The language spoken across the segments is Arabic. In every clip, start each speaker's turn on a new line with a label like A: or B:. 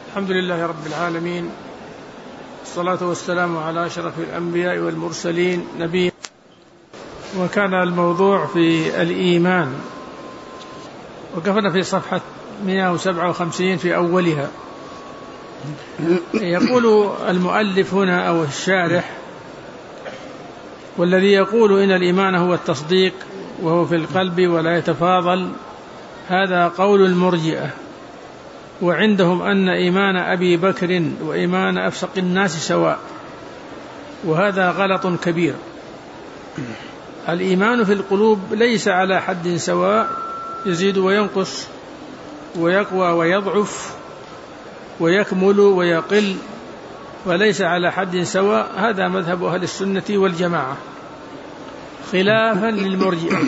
A: الحمد لله رب العالمين، الصلاة والسلام على أشرف الأنبياء والمرسلين نبينا. وكان الموضوع في الإيمان، وقفنا في صفحة 157 في أولها. يقول المؤلف هنا أو الشارح: والذي يقول إن الإيمان هو التصديق وهو في القلب ولا يتفاضل، هذا قول المرجئة، وعندهم أن إيمان أبي بكر وإيمان أفسق الناس سواء، وهذا غلط كبير. الإيمان في القلوب ليس على حد سواء، يزيد وينقص ويقوى ويضعف ويكمل ويقل، وليس على حد سواء. هذا مذهب أهل السنة والجماعة، خلافا للمرجئة.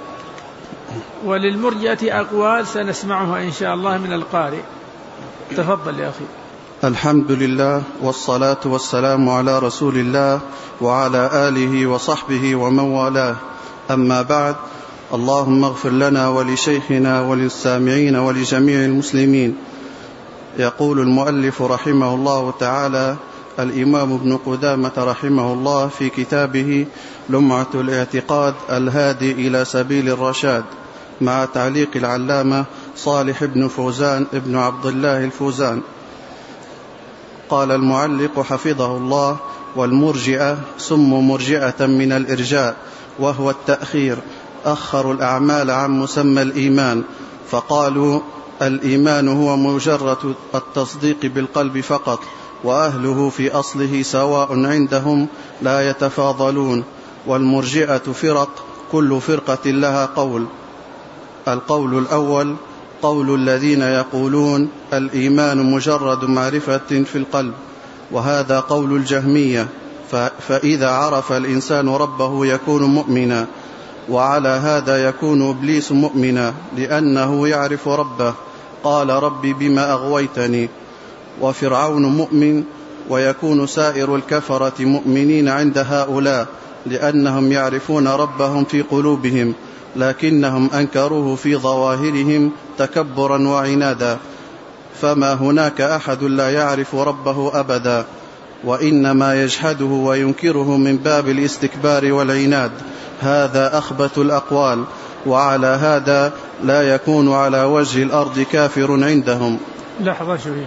A: وللمرجئة أقوال سنسمعها إن شاء الله من القارئ. تفضل يا أخي.
B: الحمد لله والصلاة والسلام على رسول الله وعلى آله وصحبه ومن والاه، أما بعد. اللهم اغفر لنا ولشيخنا وللسامعين ولجميع المسلمين. يقول المؤلف رحمه الله تعالى: الإمام ابن قدامة رحمه الله في كتابه لمعة الاعتقاد الهادي إلى سبيل الرشاد، مع تعليق العلامة صالح بن فوزان ابن عبد الله الفوزان. قال المعلق حفظه الله: والمرجئة سموا مرجئة من الإرجاء، وهو التأخير، أخروا الأعمال عن مسمى الإيمان، فقالوا الإيمان هو مجرد التصديق بالقلب فقط، وأهله في أصله سواء عندهم لا يتفاضلون. والمرجئة فرق، كل فرقة لها قول. القول الأول قول الذين يقولون الإيمان مجرد معرفة في القلب، وهذا قول الجهمية، فإذا عرف الإنسان ربه يكون مؤمنا، وعلى هذا يكون إبليس مؤمنا لأنه يعرف ربه، قال ربي بما أغويتني. وفرعون مؤمن، ويكون سائر الكفرة مؤمنين عند هؤلاء لأنهم يعرفون ربهم في قلوبهم، لكنهم أنكروه في ظواهرهم تكبرا وعنادا، فما هناك أحد لا يعرف ربه أبدا، وإنما يجحده وينكره من باب الاستكبار والعناد. هذا أخبث الأقوال، وعلى هذا لا يكون على وجه الأرض كافر عندهم.
A: لحظة شوية.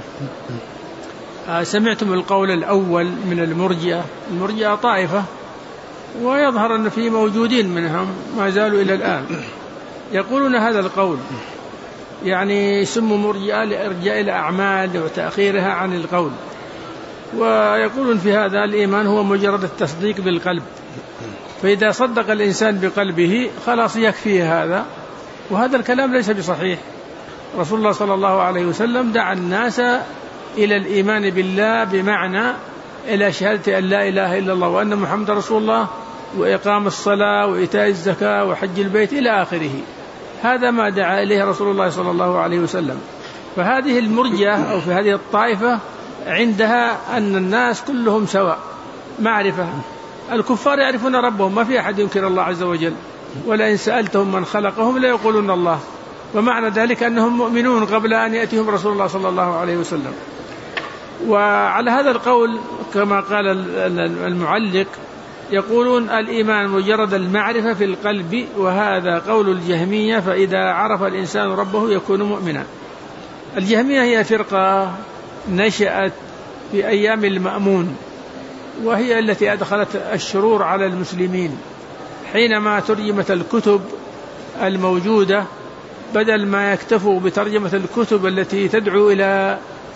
A: سمعتم القول الأول من المرجئة. المرجئة طائفة، ويظهر أن في موجودين منهم ما زالوا إلى الآن يقولون هذا القول، يعني سموا مرجئة لإرجاء الأعمال وتأخيرها عن القول، ويقولون في هذا الإيمان هو مجرد التصديق بالقلب، فإذا صدق الإنسان بقلبه خلاص يكفي هذا. وهذا الكلام ليس بصحيح. رسول الله صلى الله عليه وسلم دعا الناس إلى الإيمان بالله، بمعنى إلى شهادة أن لا إله إلا الله وأن محمد رسول الله، وإقام الصلاة وإيتاء الزكاة وحج البيت إلى آخره. هذا ما دعا إليه رسول الله صلى الله عليه وسلم. فهذه المرجئة أو في هذه الطائفة عندها أن الناس كلهم سواء معرفة. الكفار يعرفون ربهم، ما في أحد ينكر الله عز وجل، ولئن سألتهم من خلقهم لا يقولون الله، ومعنى ذلك أنهم مؤمنون قبل أن يأتيهم رسول الله صلى الله عليه وسلم. وعلى هذا القول كما قال المعلق يقولون الإيمان مجرد المعرفة في القلب، وهذا قول الجهمية، فإذا عرف الإنسان ربه يكون مؤمنا. الجهمية هي فرقة نشأت في أيام المأمون، وهي التي أدخلت الشرور على المسلمين حينما ترجمت الكتب الموجودة، بدل ما يكتفوا بترجمة الكتب التي تدعو إلى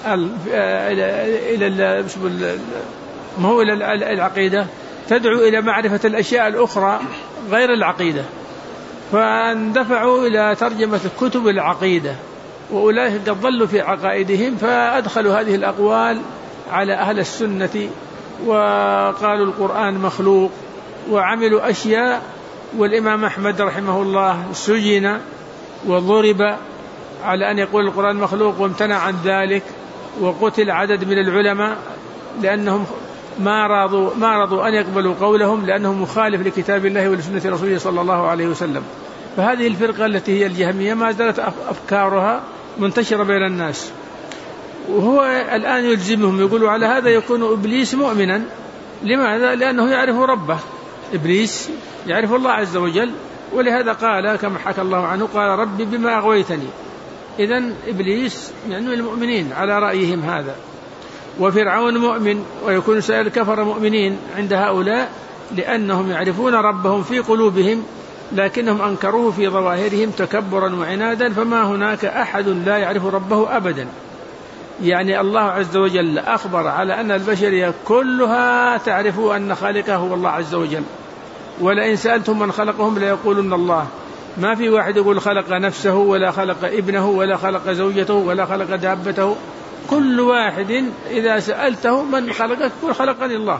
A: العقيدة، تدعو إلى معرفة الأشياء الأخرى غير العقيدة، فاندفعوا إلى ترجمة كتب العقيدة، وأولئك قد ضلوا في عقائدهم، فأدخلوا هذه الأقوال على أهل السنة، وقالوا القرآن مخلوق، وعملوا أشياء. والإمام أحمد رحمه الله سجن وضرب على أن يقول القرآن مخلوق، وامتنع عن ذلك، وقتل عدد من العلماء لأنهم ما رضوا أن يقبلوا قولهم، لأنه مخالف لكتاب الله ولسنة رسوله صلى الله عليه وسلم. فهذه الفرقة التي هي الجهمية ما زالت أفكارها منتشرة بين الناس. وهو الآن يلزمهم، يقولوا على هذا يكون إبليس مؤمنا. لماذا؟ لأنه يعرف ربه. إبليس يعرف الله عز وجل، ولهذا قال كما حكى الله عنه قال ربي بما أغويتني. إذن إبليس يعني المؤمنين على رأيهم هذا. وفرعون مؤمن، ويكون سائر الكفر مؤمنين عند هؤلاء، لأنهم يعرفون ربهم في قلوبهم لكنهم أنكروه في ظواهرهم تكبرا وعنادا، فما هناك أحد لا يعرف ربه أبدا. يعني الله عز وجل أخبر على أن البشرية كلها تعرف أن خالقه هو الله عز وجل، ولئن سألتم من خلقهم ليقولن الله. ما في واحد يقول خلق نفسه ولا خلق ابنه ولا خلق زوجته ولا خلق دابته. كل واحد إذا سألته من خلقك يقول خلقني الله،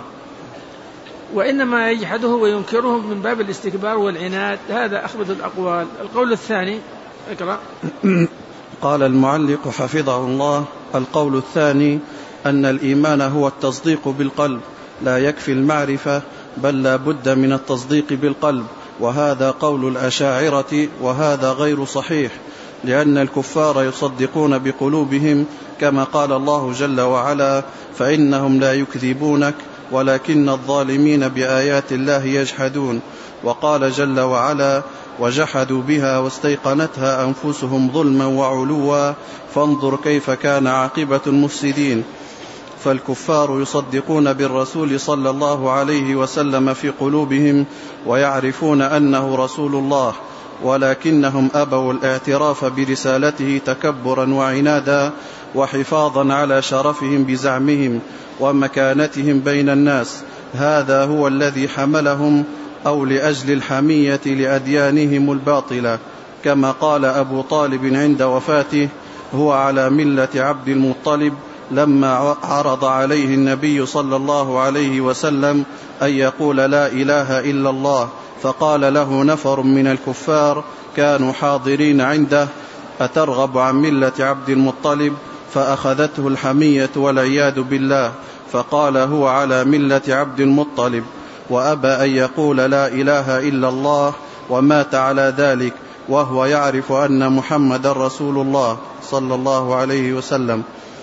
A: وإنما يجحده وينكره من باب الاستكبار والعناد. هذا أخبث الأقوال. القول الثاني اقرأ.
B: قال المعلق حفظه الله: القول الثاني أن الإيمان هو التصديق بالقلب، لا يكفي المعرفة بل لا بد من التصديق بالقلب، وهذا قول الأشاعرة، وهذا غير صحيح، لأن الكفار يصدقون بقلوبهم كما قال الله جل وعلا: فإنهم لا يكذبونك ولكن الظالمين بآيات الله يجحدون. وقال جل وعلا: وجحدوا بها واستيقنتها أنفسهم ظلما وعلوا فانظر كيف كان عاقبة المفسدين. فالكفار يصدقون بالرسول صلى الله عليه وسلم في قلوبهم ويعرفون أنه رسول الله، ولكنهم أبوا الاعتراف برسالته تكبرا وعنادا وحفاظا على شرفهم بزعمهم ومكانتهم بين الناس. هذا هو الذي حملهم أو لأجل الحمية لأديانهم الباطلة، كما قال أبو طالب عند وفاته: هو على ملة عبد المطلب، لما عرض عليه النبي صلى الله عليه وسلم أن يقول لا إله إلا الله، فقال له نفر من الكفار كانوا حاضرين عنده: أترغب عن ملة عبد المطلب؟ فأخذته الحمية والعياذ بالله، فقال هو على ملة عبد المطلب، وأبى أن يقول لا إله إلا الله، ومات على ذلك وهو يعرف أن محمد رسول الله صلى الله عليه وسلم.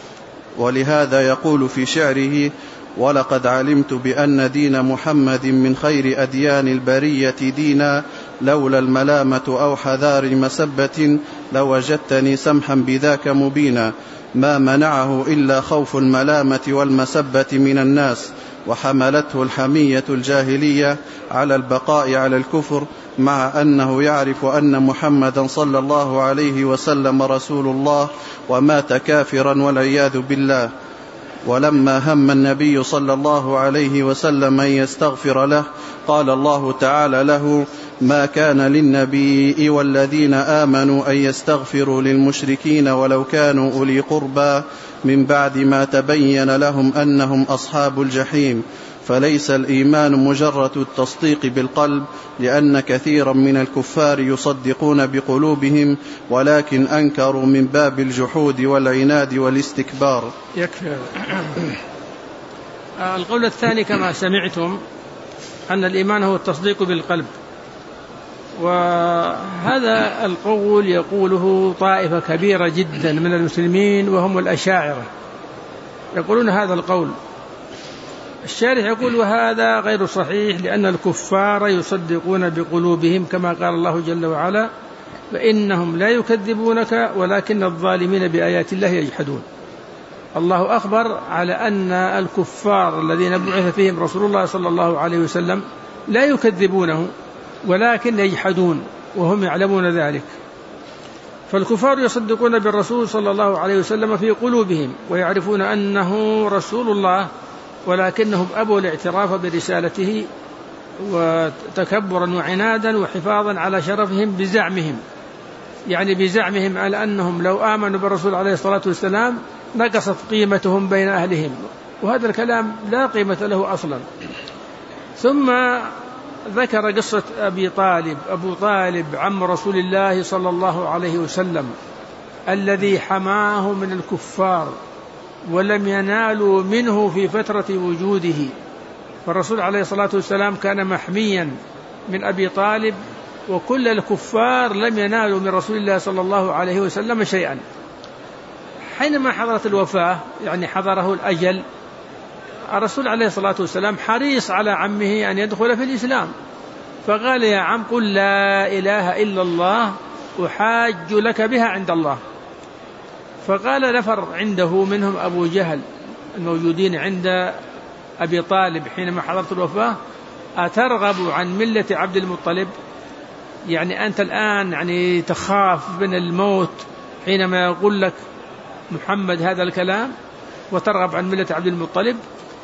B: ولهذا يقول في شعره: ولقد علمت بأن دين محمد من خير أديان البرية دينا، لولا الملامة أو حذار مسبة لوجدتني سمحا بذاك مبينا. ما منعه إلا خوف الملامة والمسبة من الناس، وحملته الحمية الجاهلية على البقاء على الكفر، مع أنه يعرف أن محمدا صلى الله عليه وسلم رسول الله، ومات كافرا والعياذ بالله. ولما هم النبي صلى الله عليه وسلم أن يستغفر له، قال الله تعالى له: ما كان للنبي والذين آمنوا أن يستغفروا للمشركين ولو كانوا أولي قربى من بعد ما تبين لهم أنهم أصحاب الجحيم. فليس الإيمان مجرد التصديق بالقلب، لأن كثيرا من الكفار يصدقون بقلوبهم ولكن أنكروا من باب الجحود والعناد والاستكبار.
A: يكفي. القول الثاني كما سمعتم أن الإيمان هو التصديق بالقلب، وهذا القول يقوله طائفة كبيرة جدا من المسلمين وهم الأشاعرة، يقولون هذا القول. الشارح يقول: وهذا غير صحيح، لأن الكفار يصدقون بقلوبهم كما قال الله جل وعلا: فإنهم لا يكذبونك ولكن الظالمين بآيات الله يجحدون. الله أخبر على أن الكفار الذين بعث فيهم رسول الله صلى الله عليه وسلم لا يكذبونه ولكن يجحدون وهم يعلمون ذلك. فالكفار يصدقون بالرسول صلى الله عليه وسلم في قلوبهم ويعرفون أنه رسول الله، ولكنهم أبوا الاعتراف برسالته وتكبرا وعنادا وحفاظا على شرفهم بزعمهم، يعني بزعمهم على أنهم لو آمنوا بالرسول عليه الصلاة والسلام نقصت قيمتهم بين أهلهم، وهذا الكلام لا قيمة له أصلا. ثم ذكر قصة أبو طالب عم رسول الله صلى الله عليه وسلم الذي حماه من الكفار ولم ينالوا منه في فترة وجوده، فالرسول عليه الصلاة والسلام كان محميا من أبي طالب، وكل الكفار لم ينالوا من رسول الله صلى الله عليه وسلم شيئا، حينما حضرت الوفاة يعني حضره الأجل، الرسول عليه الصلاة والسلام حريص على عمه أن يدخل في الإسلام، فقال يا عم قل لا إله إلا الله أحاج لك بها عند الله. فقال نفر عنده منهم أبو جهل الموجودين عند أبي طالب حينما حضرت الوفاة: أترغب عن ملة عبد المطلب؟ يعني أنت الآن يعني تخاف من الموت حينما يقول لك محمد هذا الكلام وترغب عن ملة عبد المطلب؟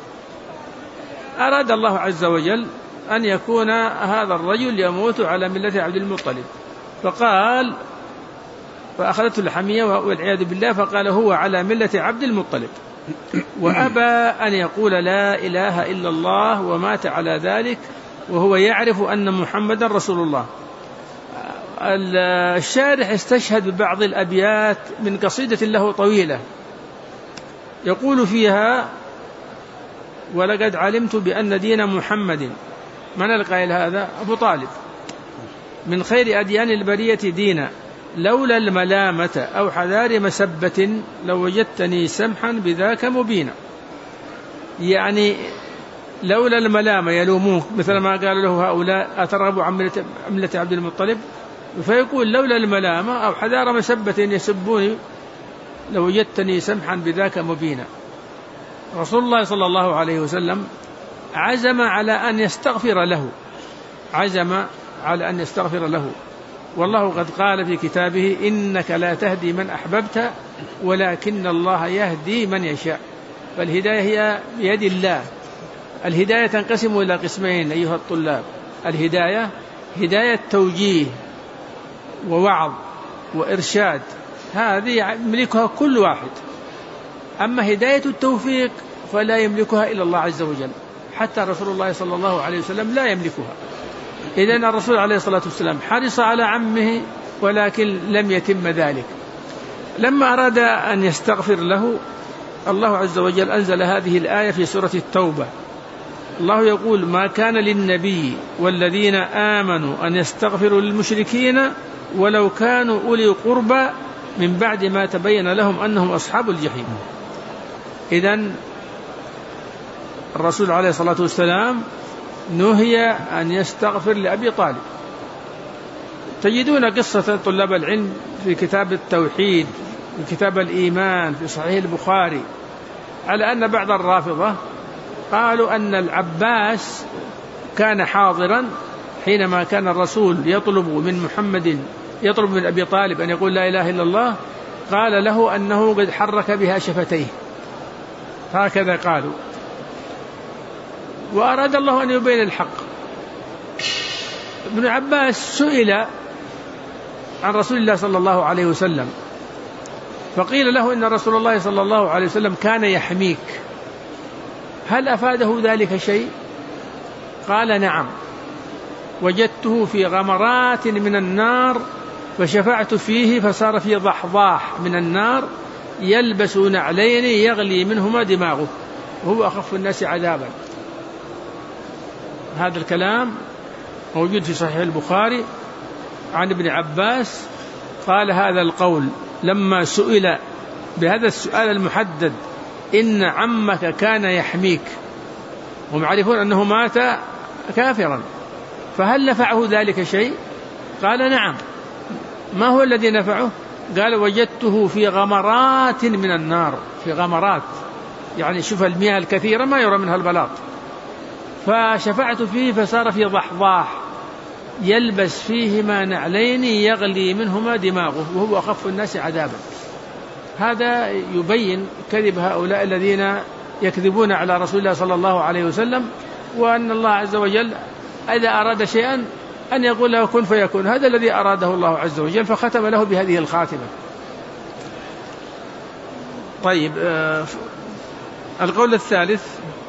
A: أراد الله عز وجل أن يكون هذا الرجل يموت على ملة عبد المطلب، فقال فأخذته الحمية والعياذ بالله، فقال هو على ملة عبد المطلب، وأبى أن يقول لا إله إلا الله ومات على ذلك وهو يعرف أن محمدا رسول الله. الشارح استشهد ببعض الأبيات من قصيدة له طويلة يقول فيها: ولقد علمت بأن دين محمد، من القائل هذا؟ أبو طالب، من خير أديان البرية دينا، لولا الملامة أو حذار مسبة لوجدتني سمحا بذاك مبينا. يعني لولا الملامة يلوموه مثل ما قال له هؤلاء أترغب عن ملة عبد المطلب، فيقول لولا الملامة أو حذار مسبة يسبوني لوجدتني سمحا بذاك مبينا. رسول الله صلى الله عليه وسلم عزم على أن يستغفر له، عزم على أن يستغفر له، والله قد قال في كتابه: إنك لا تهدي من أحببت ولكن الله يهدي من يشاء. فالهداية هي بيد الله. الهداية تنقسم إلى قسمين أيها الطلاب: الهداية هداية توجيه ووعظ وإرشاد، هذه يملكها كل واحد. أما هداية التوفيق فلا يملكها إلا الله عز وجل، حتى رسول الله صلى الله عليه وسلم لا يملكها. إذن الرسول عليه الصلاة والسلام حرص على عمه ولكن لم يتم ذلك. لما أراد أن يستغفر له الله عز وجل أنزل هذه الآية في سورة التوبة. الله يقول: ما كان للنبي والذين آمنوا أن يستغفروا للمشركين ولو كانوا أولي قربى من بعد ما تبين لهم أنهم أصحاب الجحيم. إذن الرسول عليه الصلاة والسلام نهي أن يستغفر لأبي طالب. تجدون قصة طلاب العلم في كتاب التوحيد وكتاب الإيمان في صحيح البخاري على أن بعض الرافضة قالوا أن العباس كان حاضرا حينما كان الرسول يطلب من أبي طالب أن يقول لا إله إلا الله، قال له أنه قد حرك بها شفتيه، هكذا قالوا، وأراد الله أن يبين الحق. ابن عباس سئل عن رسول الله صلى الله عليه وسلم فقيل له إن رسول الله صلى الله عليه وسلم كان يحميك، هل أفاده ذلك شيء؟ قال: نعم، وجدته في غمرات من النار فشفعت فيه فصار في ضحضاح من النار يلبس نعلين يغلي منهما دماغه وهو أخف الناس عذابا. هذا الكلام موجود في صحيح البخاري عن ابن عباس، قال هذا القول لما سئل بهذا السؤال المحدد: إن عمك كان يحميك، هم يعرفون أنه مات كافرا، فهل نفعه ذلك شيء؟ قال: نعم. ما هو الذي نفعه؟ قال: وجدته في غمرات من النار، في غمرات يعني شوف المياه الكثيرة ما يرى منها البلاط، فشفعت فيه فصار في ضحضاح يلبس فيهما نعلين يغلي منهما دماغه وهو أخف الناس عذابا. هذا يبين كذب هؤلاء الذين يكذبون على رسول الله صلى الله عليه وسلم، وأن الله عز وجل إذا أراد شيئا أن يقول له كن فيكون، هذا الذي أراده الله عز وجل فختم له بهذه الخاتمة. طيب، القول الثالث.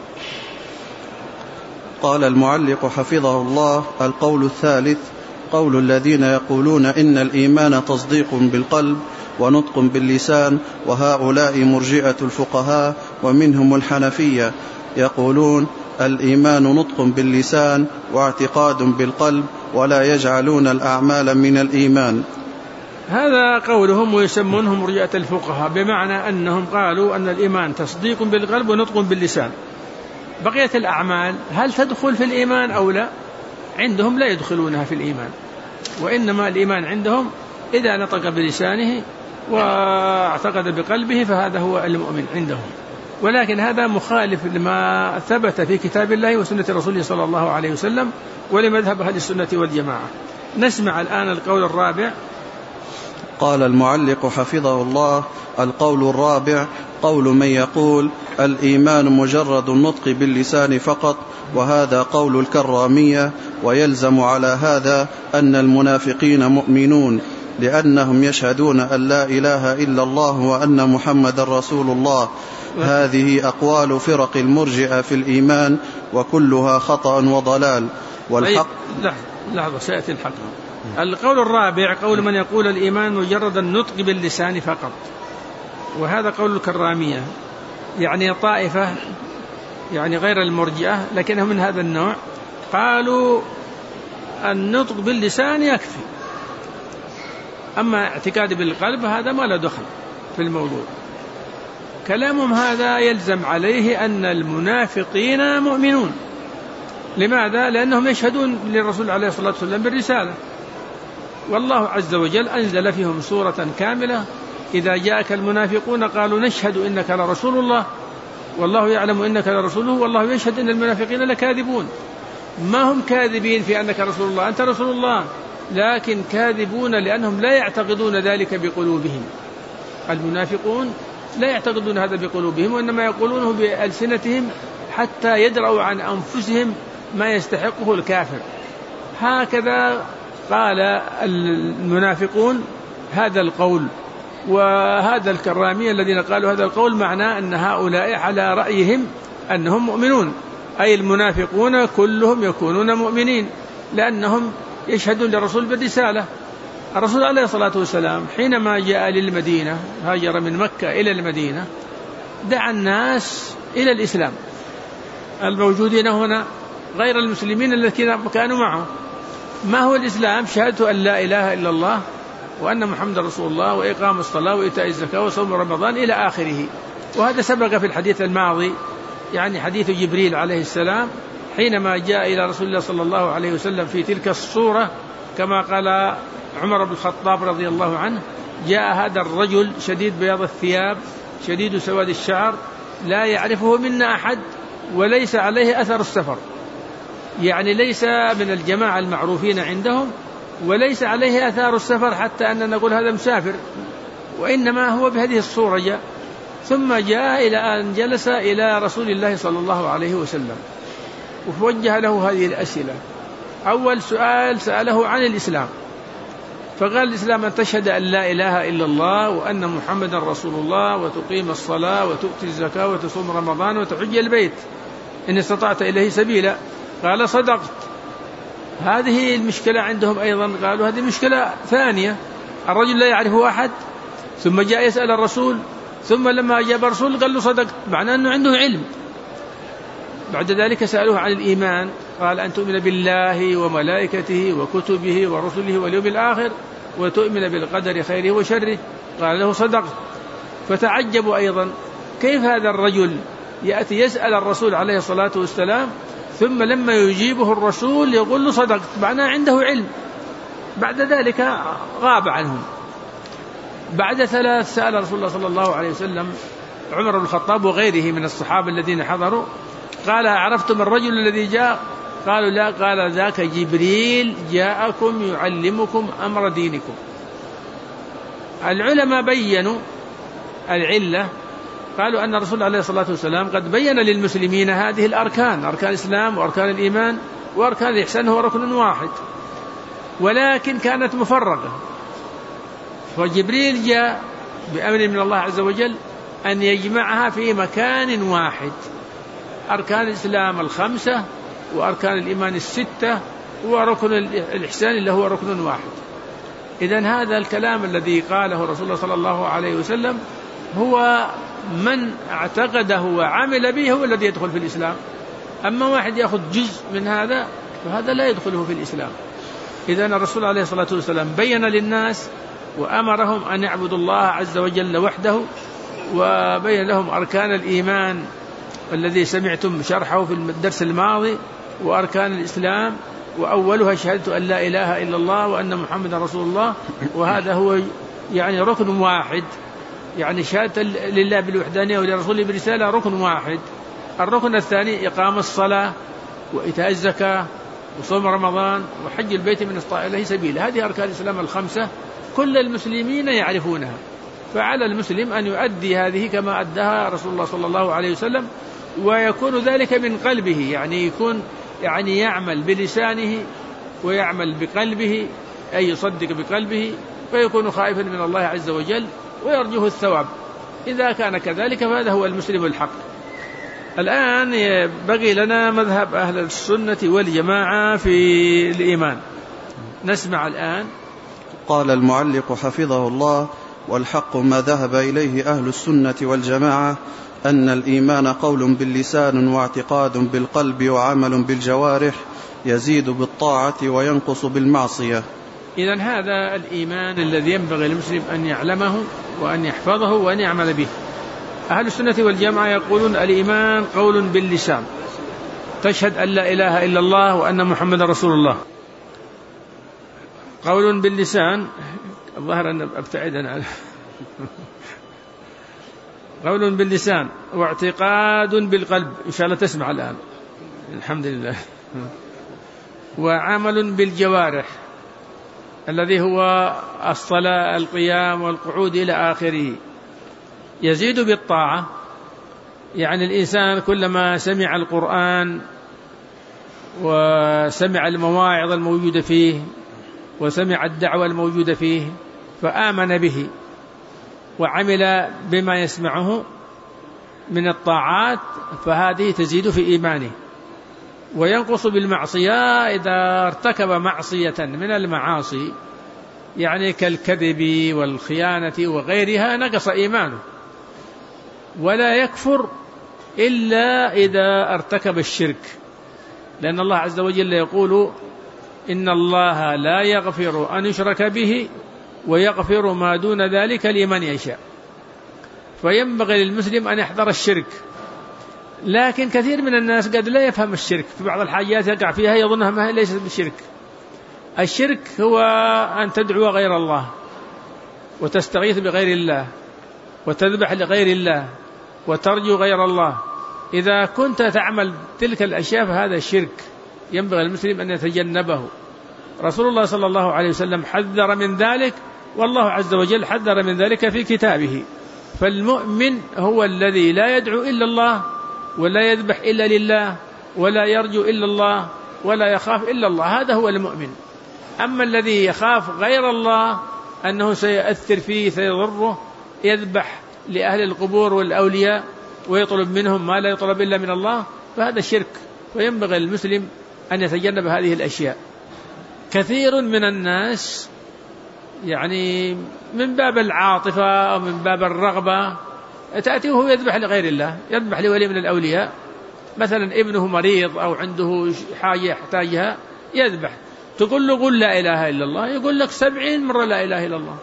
B: قال المعلق حفظه الله: القول الثالث قول الذين يقولون إن الإيمان تصديق بالقلب ونطق باللسان، وهؤلاء مرجئة الفقهاء ومنهم الحنفية، يقولون الإيمان نطق باللسان واعتقاد بالقلب ولا يجعلون الأعمال من الإيمان.
A: هذا قولهم، ويسمونهم مرجئة الفقهاء، بمعنى أنهم قالوا أن الإيمان تصديق بالقلب ونطق باللسان. بقية الأعمال هل تدخل في الإيمان أو لا؟ عندهم لا يدخلونها في الإيمان، وإنما الإيمان عندهم إذا نطق بلسانه واعتقد بقلبه فهذا هو المؤمن عندهم. ولكن هذا مخالف لما ثبت في كتاب الله وسنة رسوله صلى الله عليه وسلم ولمذهب أهل السنة والجماعة. نسمع الآن القول الرابع.
B: قال المعلق حفظه الله: القول الرابع قول من يقول الإيمان مجرد النطق باللسان فقط، وهذا قول الكرامية، ويلزم على هذا أن المنافقين مؤمنون لأنهم يشهدون أن لا إله إلا الله وأن محمد رسول الله. هذه أقوال فرق المرجئة في الإيمان وكلها خطأ وضلال. والحق
A: لحظة سيأتي الحق. القول الرابع قول من يقول الإيمان مجرد النطق باللسان فقط، وهذا قول الكرامية، يعني طائفة يعني غير المرجئة لكنهم من هذا النوع، قالوا النطق باللسان يكفي، أما اعتقاد بالقلب هذا ما له دخل في الموضوع. كلامهم هذا يلزم عليه أن المنافقين مؤمنون. لماذا؟ لأنهم يشهدون للرسول عليه الصلاة والسلام بالرسالة، والله عز وجل أنزل فيهم سورة كاملة: إذا جاءك المنافقون قالوا نشهد إنك لرسول الله والله يعلم إنك لرسوله والله يشهد إن المنافقين لكاذبون. ما هم كاذبين في أنك رسول الله، أنت رسول الله، لكن كاذبون لأنهم لا يعتقدون ذلك بقلوبهم. المنافقون لا يعتقدون هذا بقلوبهم، وإنما يقولونه بألسنتهم حتى يدرأوا عن أنفسهم ما يستحقه الكافر. هكذا قال المنافقون هذا القول. وهذا الكرامية الذين قالوا هذا القول معناه أن هؤلاء على رأيهم أنهم مؤمنون، أي المنافقون كلهم يكونون مؤمنين لأنهم يشهدون للرسول بالرسالة. الرسول عليه الصلاة والسلام حينما جاء للمدينة، هاجر من مكة إلى المدينة، دعا الناس إلى الإسلام، الموجودين هنا غير المسلمين الذين كانوا معه. ما هو الإسلام؟ شهادة أن لا إله إلا الله وأن محمد رسول الله وإقام الصلاة وإيتاء الزكاة وصوم رمضان إلى آخره. وهذا سبق في الحديث الماضي، يعني حديث جبريل عليه السلام حينما جاء إلى رسول الله صلى الله عليه وسلم في تلك الصورة، كما قال عمر بن الخطاب رضي الله عنه: جاء هذا الرجل شديد بياض الثياب شديد سواد الشعر لا يعرفه منا أحد وليس عليه أثر السفر، يعني ليس من الجماعة المعروفين عندهم وليس عليه أثار السفر حتى أن نقول هذا مسافر، وإنما هو بهذه الصورة جاء. ثم جاء إلى أن جلس إلى رسول الله صلى الله عليه وسلم ووجه له هذه الأسئلة. أول سؤال سأله عن الإسلام، فقال: الإسلام أن تشهد أن لا إله إلا الله وأن محمد رسول الله وتقيم الصلاة وتؤتي الزكاة وتصوم رمضان وتحج البيت إن استطعت إليه سبيلا. قال: صدقت. هذه المشكلة عندهم أيضا، قالوا هذه مشكلة ثانية، الرجل لا يعرفه أحد ثم جاء يسأل الرسول، ثم لما أجاب الرسول قال له صدقت، معناه أنه عنده علم. بعد ذلك سألوه عن الإيمان، قال: أن تؤمن بالله وملائكته وكتبه ورسله واليوم الآخر وتؤمن بالقدر خيره وشره. قال له صدقت. فتعجبوا أيضا كيف هذا الرجل يأتي يسأل الرسول عليه الصلاة والسلام ثم لما يجيبه الرسول يقول له صدقت، معناه عنده علم. بعد ذلك غاب عنهم. بعد 3 سأل رسول الله صلى الله عليه وسلم عمر بن الخطاب وغيره من الصحابة الذين حضروا، قال: عرفتم الرجل الذي جاء؟ قالوا: لا. قال: ذاك جبريل جاءكم يعلمكم أمر دينكم. العلماء بيّنوا العلة، قالوا أن الرسول عليه الصلاة والسلام قد بيّن للمسلمين هذه الأركان، أركان الإسلام وأركان الإيمان وأركان الإحسان، هو ركن واحد ولكن كانت مفرقة. فجبريل جاء بأمر من الله عز وجل أن يجمعها في مكان واحد، أركان الإسلام 5 وأركان الإيمان 6 وركن الإحسان اللي هو ركن واحد. إذن هذا الكلام الذي قاله رسول الله صلى الله عليه وسلم هو من اعتقده وعمل به هو الذي يدخل في الإسلام. أما واحد يأخذ جزء من هذا فهذا لا يدخله في الإسلام. إذن الرسول عليه الصلاة والسلام بيّن للناس وأمرهم أن يعبدوا الله عز وجل وحده، وبين لهم أركان الإيمان الذي سمعتم شرحه في الدرس الماضي، وأركان الإسلام، وأولها شهادة أن لا إله إلا الله وأن محمد رسول الله، وهذا هو يعني ركن واحد، يعني شهادة لله بالوحدانية ولرسوله بالرسالة ركن واحد. الركن الثاني إقام الصلاة وإيتاء الزكاة وصوم رمضان وحج البيت من استطاع إليه سبيلا. هذه أركان الإسلام الخمسة كل المسلمين يعرفونها، فعلى المسلم أن يؤدي هذه كما أداها رسول الله صلى الله عليه وسلم، ويكون ذلك من قلبه، يعني يكون يعني يعمل بلسانه ويعمل بقلبه، أي يصدق بقلبه، فيكون خائفا من الله عز وجل ويرجوه الثواب. إذا كان كذلك فهذا هو المسلم الحق. الآن بقي لنا مذهب أهل السنة والجماعة في الإيمان، نسمع الآن.
B: قال المعلق حفظه الله: والحق ما ذهب إليه أهل السنة والجماعة أن الإيمان قول باللسان واعتقاد بالقلب وعمل بالجوارح، يزيد بالطاعة وينقص بالمعصية.
A: إذن هذا الإيمان الذي ينبغي للمسلم أن يعلمه وأن يحفظه وأن يعمل به. أهل السنة والجماعة يقولون الإيمان قول باللسان، تشهد أن لا إله إلا الله وأن محمد رسول الله، قول باللسان. الظاهر أن أبتعد أنا قول باللسان واعتقاد بالقلب، إن شاء الله تسمع الآن الحمد لله، وعمل بالجوارح الذي هو الصلاة القيام والقعود إلى آخره. يزيد بالطاعة، يعني الإنسان كلما سمع القرآن وسمع المواعظ الموجودة فيه وسمع الدعوة الموجودة فيه فآمن به وعمل بما يسمعه من الطاعات، فهذه تزيد في إيمانه. وينقص بالمعصية، إذا ارتكب معصية من المعاصي يعني كالكذب والخيانة وغيرها نقص إيمانه. ولا يكفر إلا إذا ارتكب الشرك، لأن الله عز وجل يقول: إن الله لا يغفر أن يشرك به ويغفر ما دون ذلك لمن يشاء. فينبغي للمسلم أن يحذر الشرك، لكن كثير من الناس قد لا يفهم الشرك، في بعض الحاجات يقع فيها يظنها ما ليست بالشرك. الشرك هو أن تدعو غير الله وتستغيث بغير الله وتذبح لغير الله وترجو غير الله. إذا كنت تعمل تلك الأشياء فهذا الشرك، ينبغي المسلم أن يتجنبه. رسول الله صلى الله عليه وسلم حذر من ذلك، والله عز وجل حذر من ذلك في كتابه. فالمؤمن هو الذي لا يدعو إلا الله ولا يذبح إلا لله ولا يرجو إلا الله ولا يخاف إلا الله، هذا هو المؤمن. أما الذي يخاف غير الله أنه سيأثر فيه سيضره، يذبح لأهل القبور والأولياء ويطلب منهم ما لا يطلب إلا من الله، فهذا الشرك. وينبغي المسلم أن يتجنب هذه الأشياء. كثير من الناس يعني من باب العاطفة أو من باب الرغبة تأتيه وهو يذبح لغير الله، يذبح لولي من الأولياء، مثلا ابنه مريض أو عنده حاجة يحتاجها يذبح، تقول له قل لا إله إلا الله، يقول لك 70 مرة لا إله إلا الله.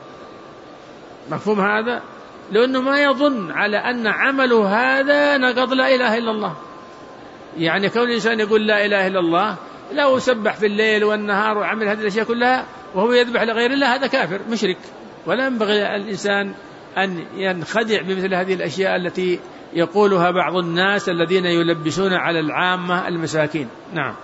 A: مفهوم هذا؟ لأنه ما يظن على أن عمله هذا نقض لا إله إلا الله. يعني كون الإنسان يقول لا إله إلا الله لو سبح في الليل والنهار وعمل هذه الأشياء كلها وهو يذبح لغير الله هذا كافر مشرك. ولا ينبغي الإنسان أن ينخدع بمثل هذه الأشياء التي يقولها بعض الناس الذين يلبسون على العامة المساكين. نعم.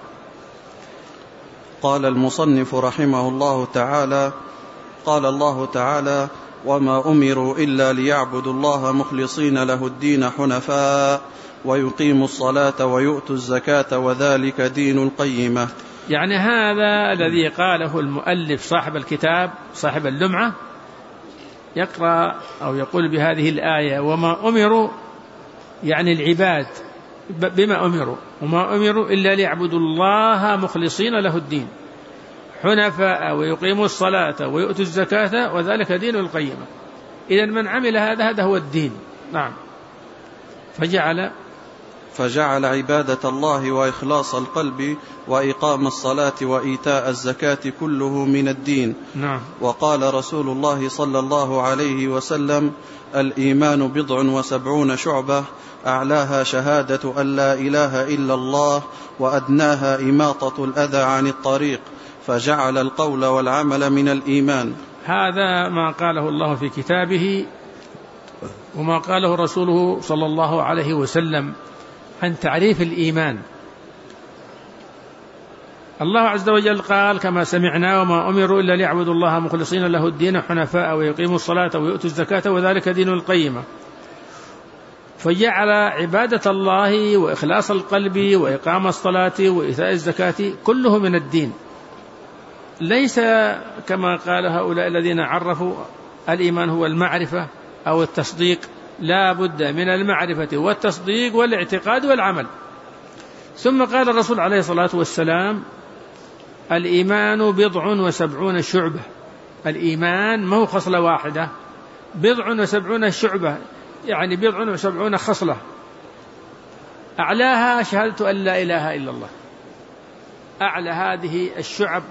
B: قال المصنف رحمه الله تعالى: قال الله تعالى: وما أمروا إلا ليعبدوا الله مخلصين له الدين حنفاء ويقيموا الصلاة ويؤتوا الزكاة وذلك دين القيمة.
A: يعني هذا الذي قاله المؤلف صاحب الكتاب صاحب اللمعة، يقرأ أو يقول بهذه الآية: وما أمروا يعني العباد بما أمروا، وما أمروا إلا ليعبدوا الله مخلصين له الدين حنفاء ويقيموا الصلاة ويؤتوا الزكاة وذلك دين القيمة. إذن من عمل هذا هو الدين. نعم. فجعل
B: فجعل عبادة الله وإخلاص القلب وإقام الصلاة وإيتاء الزكاة كله من الدين.
A: نعم.
B: وقال رسول الله صلى الله عليه وسلم: الإيمان 70 شعبة، أعلاها شهادة أن لا إله إلا الله، وأدناها إماطة الأذى عن الطريق، فجعل القول والعمل من الإيمان.
A: هذا ما قاله الله في كتابه وما قاله رسوله صلى الله عليه وسلم عن تعريف الإيمان. الله عز وجل قال كما سمعنا: وما أمروا إلا ليعبدوا الله مخلصين له الدين حنفاء ويقيموا الصلاة ويؤتوا الزكاة وذلك دين القيمة. فجعل عبادة الله وإخلاص القلب وإقام الصلاة وإيتاء الزكاة كله من الدين، ليس كما قال هؤلاء الذين عرفوا الإيمان هو المعرفة أو التصديق. لا بد من المعرفة والتصديق والاعتقاد والعمل. ثم قال الرسول عليه الصلاة والسلام: الإيمان 70 شعبة. الإيمان ما هو خصلة واحدة، 70 شعبة، يعني 70 خصلة، أعلاها شهادة أن لا إله إلا الله. أعلى هذه الشعب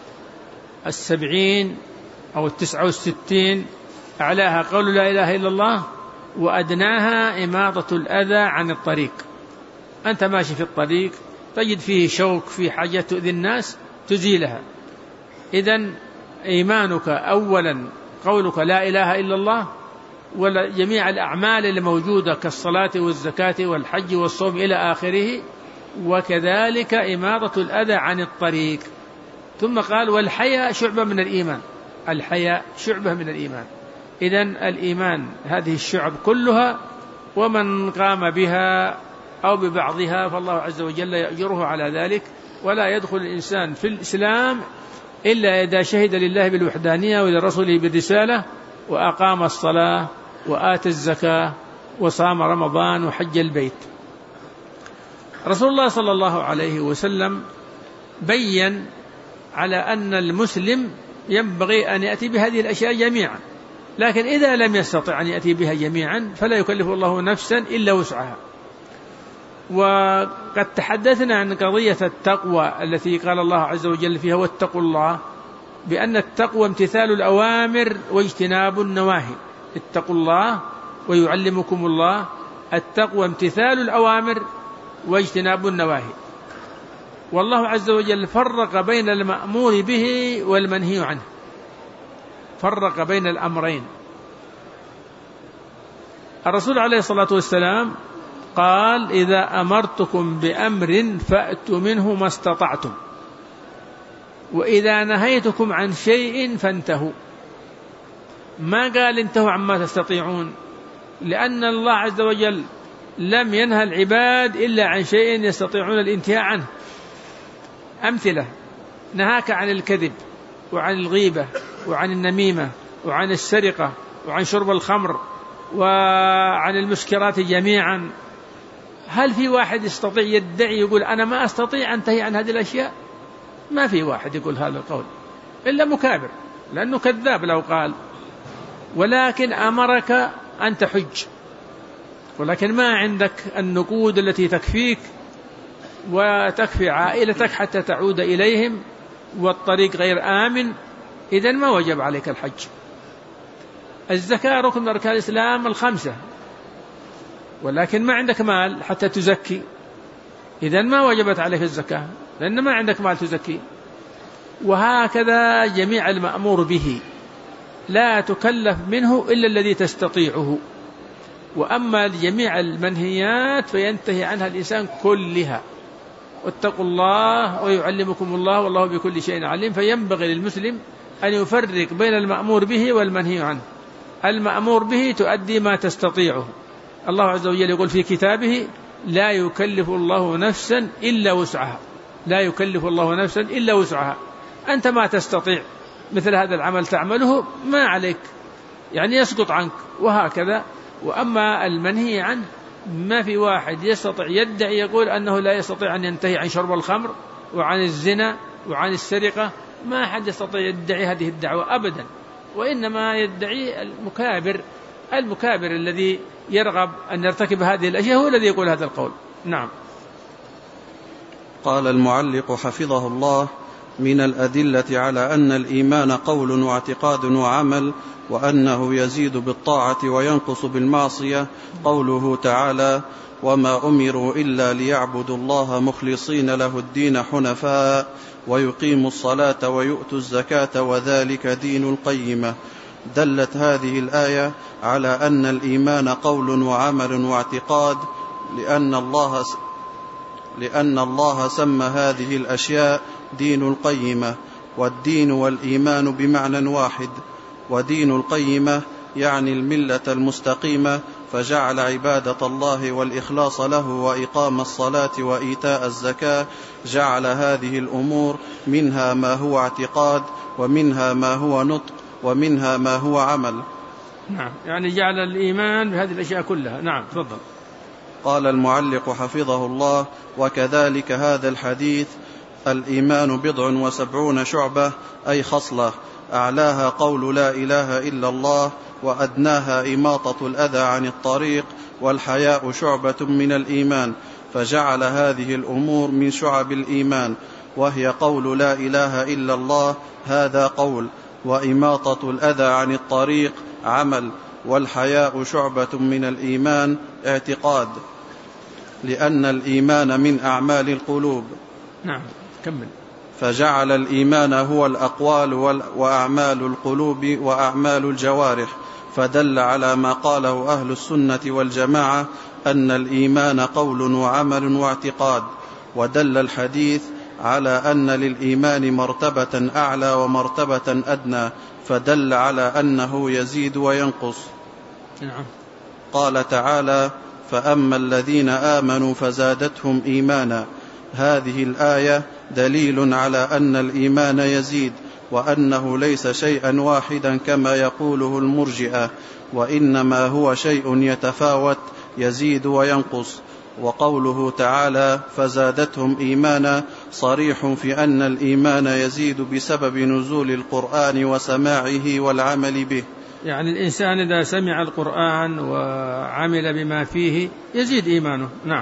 A: 70 أو 69، أعلاها قول لا إله إلا الله، وأدناها إماطة الأذى عن الطريق. أنت ماشي في الطريق تجد فيه شوك، في حاجة تؤذي الناس تزيلها. إذن إيمانك أولا قولك لا إله إلا الله، وجميع الأعمال الموجودة كالصلاة والزكاة والحج والصوم إلى آخره، وكذلك إماطة الأذى عن الطريق. ثم قال: والحياء شعبة من الإيمان. الحياء شعبة من الإيمان. إذن الإيمان هذه الشعب كلها، ومن قام بها أو ببعضها فالله عز وجل يأجره على ذلك. ولا يدخل الإنسان في الإسلام إلا إذا شهد لله بالوحدانية ولرسوله بالرسالة، وأقام الصلاة وآتى الزكاة وصام رمضان وحج البيت. رسول الله صلى الله عليه وسلم بيّن على أن المسلم ينبغي أن يأتي بهذه الأشياء جميعا، لكن إذا لم يستطع أن يأتي بها جميعا فلا يكلف الله نفسا إلا وسعها. وقد تحدثنا عن قضية التقوى التي قال الله عز وجل فيها: واتقوا الله، بأن التقوى امتثال الأوامر واجتناب النواهي. اتقوا الله ويعلمكم الله. التقوى امتثال الأوامر واجتناب النواهي. والله عز وجل فرق بين المأمور به والمنهي عنه، فرق بين الأمرين. الرسول عليه الصلاة والسلام قال: إذا أمرتكم بأمر فأتوا منه ما استطعتم، وإذا نهيتكم عن شيء فانتهوا. ما قال انتهوا عما تستطيعون، لأن الله عز وجل لم ينهى العباد إلا عن شيء يستطيعون الانتهاء عنه. أمثلة: نهاك عن الكذب وعن الغيبة وعن النميمة وعن السرقة وعن شرب الخمر وعن المسكرات جميعا. هل في واحد يستطيع يدعي يقول أنا ما أستطيع أنتهي عن هذه الأشياء؟ ما في واحد يقول هذا القول إلا مكابر، لأنه كذاب لو قال. ولكن أمرك أن تحج، ولكن ما عندك النقود التي تكفيك وتكفي عائلتك حتى تعود إليهم، والطريق غير آمن، إذن ما وجب عليك الحج. الزكاة ركن من أركان الإسلام ال5، ولكن ما عندك مال حتى تزكي، إذن ما وجبت عليك الزكاة لأن ما عندك مال تزكي. وهكذا جميع المأمور به لا تكلف منه إلا الذي تستطيعه، وأما جميع المنهيات فينتهي عنها الإنسان كلها. واتقوا الله ويعلمكم الله والله بكل شيء عليم. فينبغي للمسلم أن يفرق بين المأمور به والمنهي عنه. المأمور به تؤدي ما تستطيعه. الله عز وجل يقول في كتابه: لا يكلف الله نفسا إلا وسعها. لا يكلف الله نفسا إلا وسعها. أنت ما تستطيع مثل هذا العمل تعمله، ما عليك، يعني يسقط عنك، وهكذا. وأما المنهي عنه ما في واحد يستطيع يدعي يقول أنه لا يستطيع أن ينتهي عن شرب الخمر وعن الزنا وعن السرقة. ما حد يستطيع يدعي هذه الدعوة أبدا، وإنما يدعي المكابر الذي يرغب أن يرتكب هذه الأشياء هو الذي يقول هذا القول. نعم.
B: قال المعلق حفظه الله: من الأدلة على أن الإيمان قول واعتقاد وعمل، وأنه يزيد بالطاعة وينقص بالمعصية، قوله تعالى: وما أمروا إلا ليعبدوا الله مخلصين له الدين حنفاء ويقيموا الصلاة ويؤتوا الزكاة وذلك دين القيمة. دلت هذه الآية على أن الإيمان قول وعمل واعتقاد، لأن الله سمى هذه الأشياء دين القيمة، والدين والإيمان بمعنى واحد، ودين القيمة يعني الملة المستقيمة، فجعل عبادة الله والإخلاص له وإقام الصلاة وإيتاء الزكاة، جعل هذه الأمور منها ما هو اعتقاد، ومنها ما هو نطق، ومنها ما هو عمل.
A: نعم، يعني جعل الإيمان بهذه الأشياء كلها. نعم، تفضل.
B: قال المعلق حفظه الله: وكذلك هذا الحديث: الإيمان 70 شعبة، أي خصلة، أعلاها قول لا إله إلا الله، وأدناها إماطة الأذى عن الطريق، والحياء شعبة من الإيمان، فجعل هذه الأمور من شعب الإيمان، وهي قول لا إله إلا الله، هذا قول، وإماطة الأذى عن الطريق عمل، والحياء شعبة من الإيمان اعتقاد، لأن الإيمان من أعمال القلوب.
A: نعم، كمل.
B: فجعل الإيمان هو الأقوال وأعمال القلوب وأعمال الجوارح، فدل على ما قاله أهل السنة والجماعة أن الإيمان قول وعمل واعتقاد. ودل الحديث على أن للإيمان مرتبة أعلى ومرتبة أدنى، فدل على أنه يزيد وينقص.
A: نعم.
B: قال تعالى: فأما الذين آمنوا فزادتهم إيمانا. هذه الآية دليل على أن الإيمان يزيد، وأنه ليس شيئا واحدا كما يقوله المرجئة، وإنما هو شيء يتفاوت يزيد وينقص. وقوله تعالى: فزادتهم إيمانا، صريح في أن الإيمان يزيد بسبب نزول القرآن وسماعه والعمل به.
A: يعني الإنسان إذا سمع القرآن وعمل بما فيه يزيد إيمانه. نعم.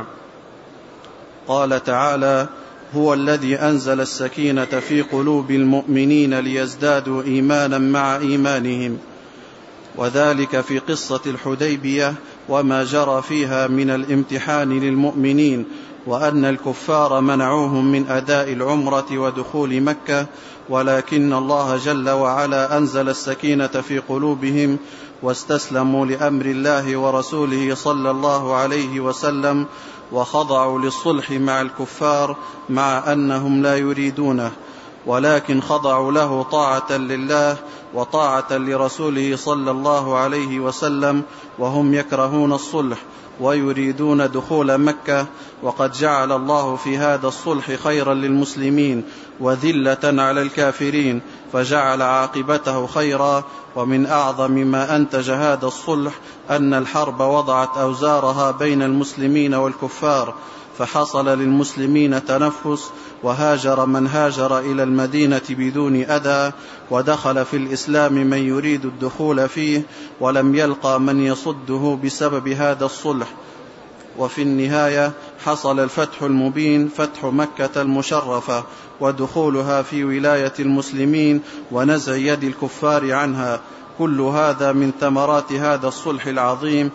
B: قال تعالى: هو الذي أنزل السكينة في قلوب المؤمنين ليزدادوا إيمانا مع إيمانهم. وذلك في قصة الحديبية وما جرى فيها من الامتحان للمؤمنين، وأن الكفار منعوهم من أداء العمرة ودخول مكة، ولكن الله جل وعلا أنزل السكينة في قلوبهم، واستسلموا لأمر الله ورسوله صلى الله عليه وسلم، وخضعوا للصلح مع الكفار مع أنهم لا يريدونه، ولكن خضعوا له طاعة لله وطاعة لرسوله صلى الله عليه وسلم، وهم يكرهون الصلح ويريدون دخول مكة. وقد جعل الله في هذا الصلح خيرا للمسلمين وذلة على الكافرين، فجعل عاقبته خيرا. ومن أعظم ما أنتج هذا الصلح أن الحرب وضعت أوزارها بين المسلمين والكفار، فحصل للمسلمين تنفس، وهاجر من هاجر إلى المدينة بدون أذى، ودخل في الإسلام من يريد الدخول فيه، ولم يلقى من يصده بسبب هذا الصلح. وفي النهاية حصل الفتح المبين، فتح مكة المشرفة، ودخولها في ولاية المسلمين، ونزع يد الكفار عنها. كل هذا من ثمرات هذا الصلح العظيم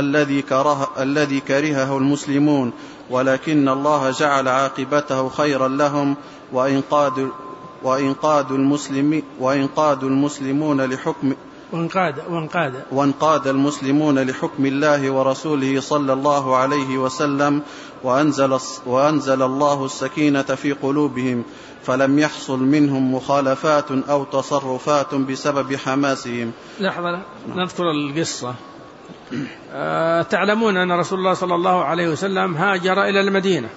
B: الذي كرهه المسلمون، ولكن الله جعل عاقبته خيرا لهم، وانقاد المسلمون لحكم الله ورسوله صلى الله عليه وسلم، وأنزل الله السكينة في قلوبهم، فلم يحصل منهم مخالفات أو تصرفات بسبب حماسهم.
A: لحظة نذكر القصة. تعلمون أن رسول الله صلى الله عليه وسلم هاجر إلى المدينة،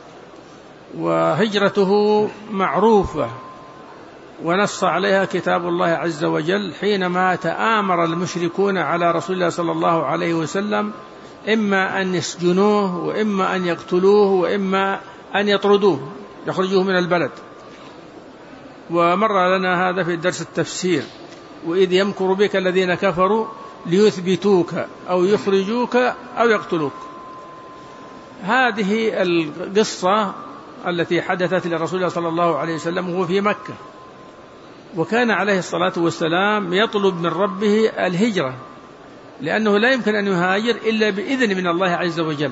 A: وهجرته معروفة ونص عليها كتاب الله عز وجل حينما تآمر المشركون على رسول الله صلى الله عليه وسلم، إما أن يسجنوه، وإما أن يقتلوه، وإما أن يطردوه يخرجوه من البلد. ومر لنا هذا في درس التفسير: وإذ يمكر بك الذين كفروا ليثبتوك أو يخرجوك أو يقتلوك. هذه القصة التي حدثت لرسول الله صلى الله عليه وسلم وهو في مكة، وكان عليه الصلاة والسلام يطلب من ربه الهجرة، لأنه لا يمكن أن يهاجر إلا بإذن من الله عز وجل.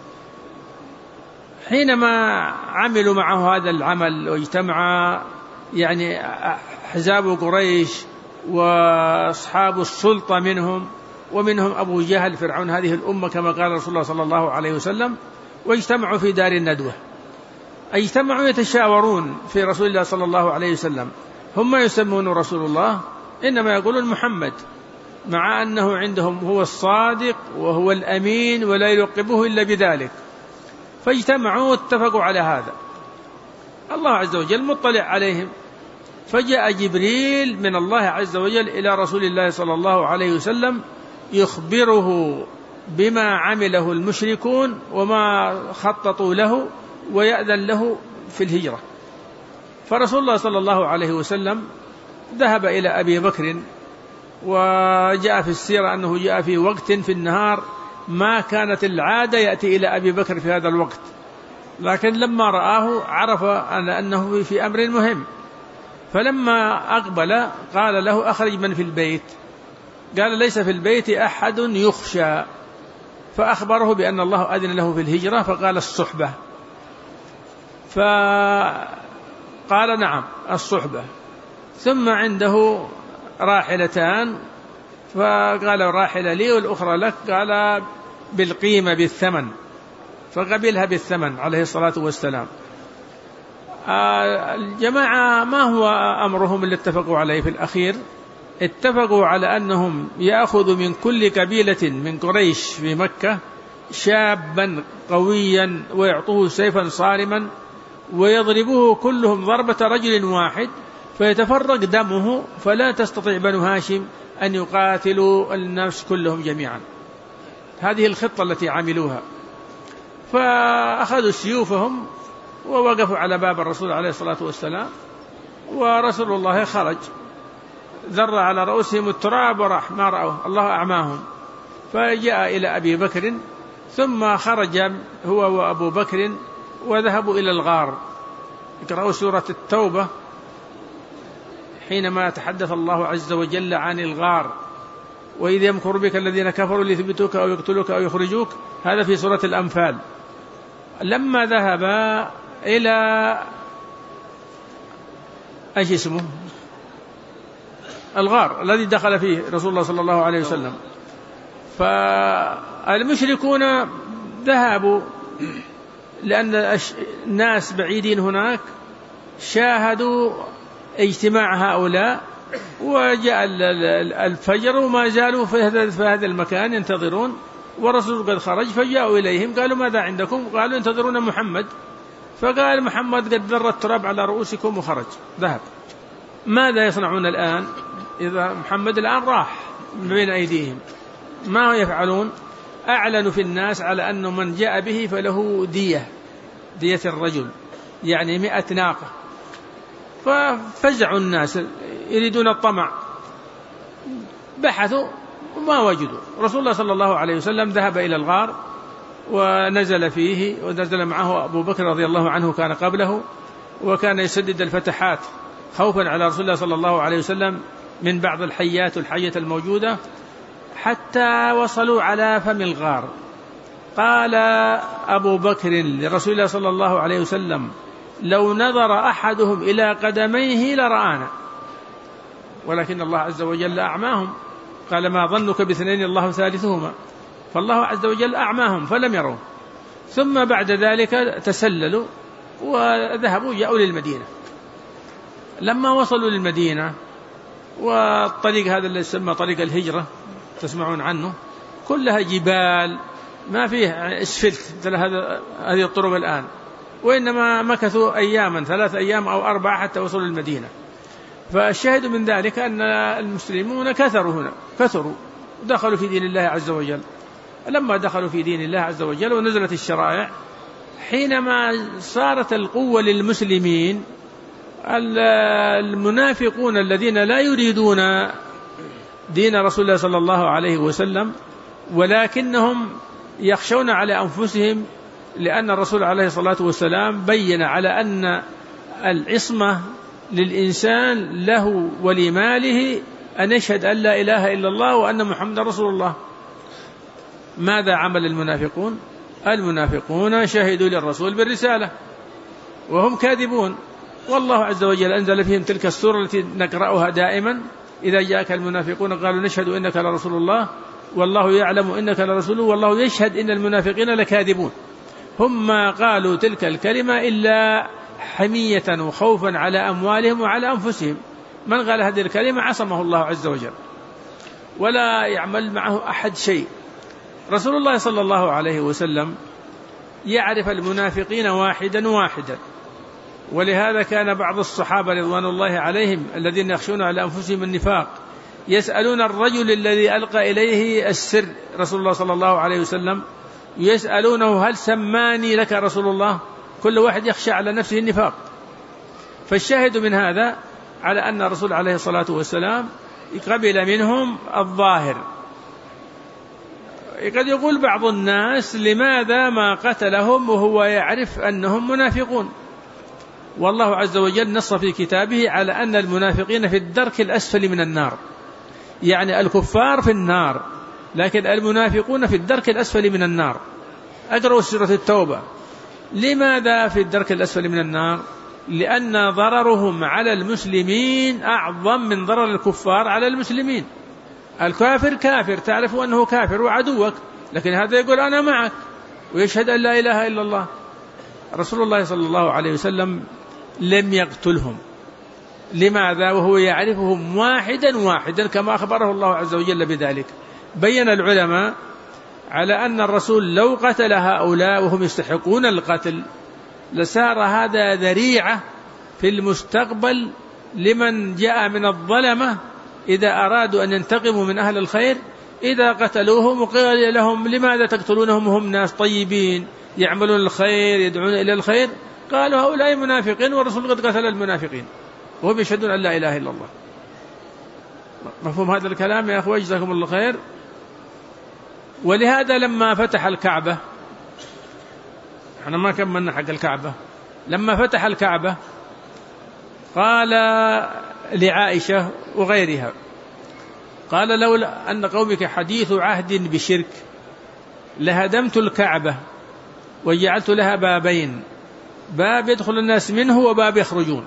A: حينما عملوا معه هذا العمل واجتمع يعني أحزاب قريش وأصحاب السلطة منهم، ومنهم أبو جهل فرعون هذه الأمة كما قال رسول الله صلى الله عليه وسلم، واجتمعوا في دار الندوة، اجتمعوا يتشاورون في رسول الله صلى الله عليه وسلم. هم يسمون رسول الله، إنما يقولون محمد، مع أنه عندهم هو الصادق وهو الأمين ولا يلقبه إلا بذلك. فاجتمعوا واتفقوا على هذا. الله عز وجل مطلع عليهم، فجاء جبريل من الله عز وجل إلى رسول الله صلى الله عليه وسلم يخبره بما عمله المشركون وما خططوا له، ويأذن له في الهجرة. فرسول الله صلى الله عليه وسلم ذهب إلى أبي بكر، وجاء في السيرة أنه جاء في وقت في النهار ما كانت العادة يأتي إلى أبي بكر في هذا الوقت، لكن لما رآه عرف أنه في أمر مهم. فلما أقبل قال له أخرج من في البيت، قال ليس في البيت أحد يخشى، فأخبره بأن الله أذن له في الهجرة، فقال الصحبة، فقال نعم الصحبة. ثم عنده راحلتان، فقال راحلة لي والأخرى لك، قال بالقيمة بالثمن، فقبلها بالثمن عليه الصلاة والسلام. الجماعة ما هو أمرهم اللي اتفقوا عليه في الأخير؟ اتفقوا على أنهم يأخذوا من كل قبيلة من قريش في مكة شابا قويا ويعطوه سيفا صارما ويضربوه كلهم ضربة رجل واحد فيتفرق دمه، فلا تستطيع بنو هاشم أن يقاتلوا الناس كلهم جميعا. هذه الخطة التي عملوها. فأخذوا سيوفهم ووقفوا على باب الرسول عليه الصلاة والسلام، ورسول الله خرج ذر على رؤوسهم التراب وراح، ما رأوا، الله أعماهم. فجاء إلى أبي بكر، ثم خرج هو وأبو بكر وذهبوا إلى الغار. اقرأوا سورة التوبة حينما تحدث الله عز وجل عن الغار، وإذ يمكر بك الذين كفروا ليثبتوك أو يقتلوك أو يخرجوك، هذا في سورة الأنفال. لما ذهب إلى أيش اسمه الغار الذي دخل فيه رسول الله صلى الله عليه وسلم، فالمشركون ذهبوا لأن الناس بعيدين هناك، شاهدوا اجتماع هؤلاء، وجاء الفجر وما زالوا في هذا المكان ينتظرون، ورسول قد خرج. فجاءوا إليهم قالوا ماذا عندكم؟ قالوا انتظرون محمد. فقال محمد قد ذر التراب على رؤوسكم وخرج ذهب. ماذا يصنعون الآن إذا محمد الآن راح من بين أيديهم؟ ما يفعلون؟ أعلنوا في الناس على أنه من جاء به فله دية الرجل، يعني 100 ناقة. ففزعوا الناس يريدون الطمع، بحثوا وما وجدوا. رسول الله صلى الله عليه وسلم ذهب إلى الغار ونزل فيه، ونزل معه أبو بكر رضي الله عنه كان قبله، وكان يسدد الفتحات خوفا على رسول الله صلى الله عليه وسلم من بعض الحيات والحية الموجودة، حتى وصلوا على فم الغار. قال أبو بكر لرسول الله صلى الله عليه وسلم لو نظر أحدهم إلى قدميه لرآنا، ولكن الله عز وجل أعماهم. قال ما ظنك باثنين الله ثالثهما، فالله عز وجل أعماهم فلم يروا. ثم بعد ذلك تسللوا وذهبوا جاءوا للمدينة. لما وصلوا للمدينة، والطريق هذا اللي يسمى طريق الهجرة تسمعون عنه، كلها جبال، ما فيه اسفلت مثل هذه الطرق الآن، وإنما مكثوا أياما 3 أيام أو 4 حتى وصلوا المدينة. فالشاهد من ذلك أن المسلمون كثروا دخلوا في دين الله عز وجل. لما دخلوا في دين الله عز وجل ونزلت الشرائع، حينما صارت القوة للمسلمين، المنافقون الذين لا يريدون دين رسول الله صلى الله عليه وسلم ولكنهم يخشون على أنفسهم لأن الرسول عليه الصلاة والسلام بين على أن العصمة للإنسان له ولماله أن يشهد أن لا إله إلا الله وأن محمد رسول الله. ماذا عمل المنافقون؟ المنافقون شهدوا للرسول بالرسالة وهم كاذبون، والله عز وجل أنزل فيهم تلك السورة التي نقرأها دائما: إذا جاءك المنافقون قالوا نشهد إنك لرسول الله والله يعلم إنك لرسوله والله يشهد إن المنافقين لكاذبون. هم ما قالوا تلك الكلمة إلا حمية وخوفا على أموالهم وعلى أنفسهم. من قال هذه الكلمة عصمه الله عز وجل ولا يعمل معه أحد شيء. رسول الله صلى الله عليه وسلم يعرف المنافقين واحدا واحدا، ولهذا كان بعض الصحابة رضوان الله عليهم الذين يخشون على أنفسهم النفاق يسألون الرجل الذي ألقى إليه السر رسول الله صلى الله عليه وسلم، يسألونه: هل سماني لك رسول الله؟ كل واحد يخشى على نفسه النفاق. فالشاهد من هذا على أن الرسول عليه الصلاة والسلام قبل منهم الظاهر. قد يقول بعض الناس: لماذا ما قتلهم وهو يعرف أنهم منافقون؟ والله عز وجل نص في كتابه على أن المنافقين في الدرك الأسفل من النار، يعني الكفار في النار لكن المنافقون في الدرك الأسفل من النار. أقرأوا سورة التوبة. لماذا في الدرك الأسفل من النار؟ لأن ضررهم على المسلمين أعظم من ضرر الكفار على المسلمين. الكافر كافر، تعرف أنه كافر وعدوك، لكن هذا يقول أنا معك ويشهد أن لا إله إلا الله. رسول الله صلى الله عليه وسلم لم يقتلهم. لماذا؟ وهو يعرفهم واحدا واحدا كما أخبره الله عز وجل بذلك. بين العلماء على أن الرسول لو قتل هؤلاء وهم يستحقون القتل لسار هذا ذريعة في المستقبل لمن جاء من الظلمة إذا أرادوا أن ينتقموا من أهل الخير، إذا قتلوهم وقيل لهم: لماذا تقتلونهم وهم ناس طيبين يعملون الخير يدعون إلى الخير؟ قالوا: هؤلاء منافقين والرسول قد قتل المنافقين وهم يشهدون أن لا إله إلا الله. مفهوم هذا الكلام يا أخوة؟ جزاكم الله خير. ولهذا لما فتح الكعبة، احنا ما كملنا حق الكعبة، لما فتح الكعبة قال لعائشة وغيرها، قال: لولا أن قومك حديث عهد بشرك لهدمت الكعبة وجعلت لها بابين، باب يدخل الناس منه وباب يخرجون.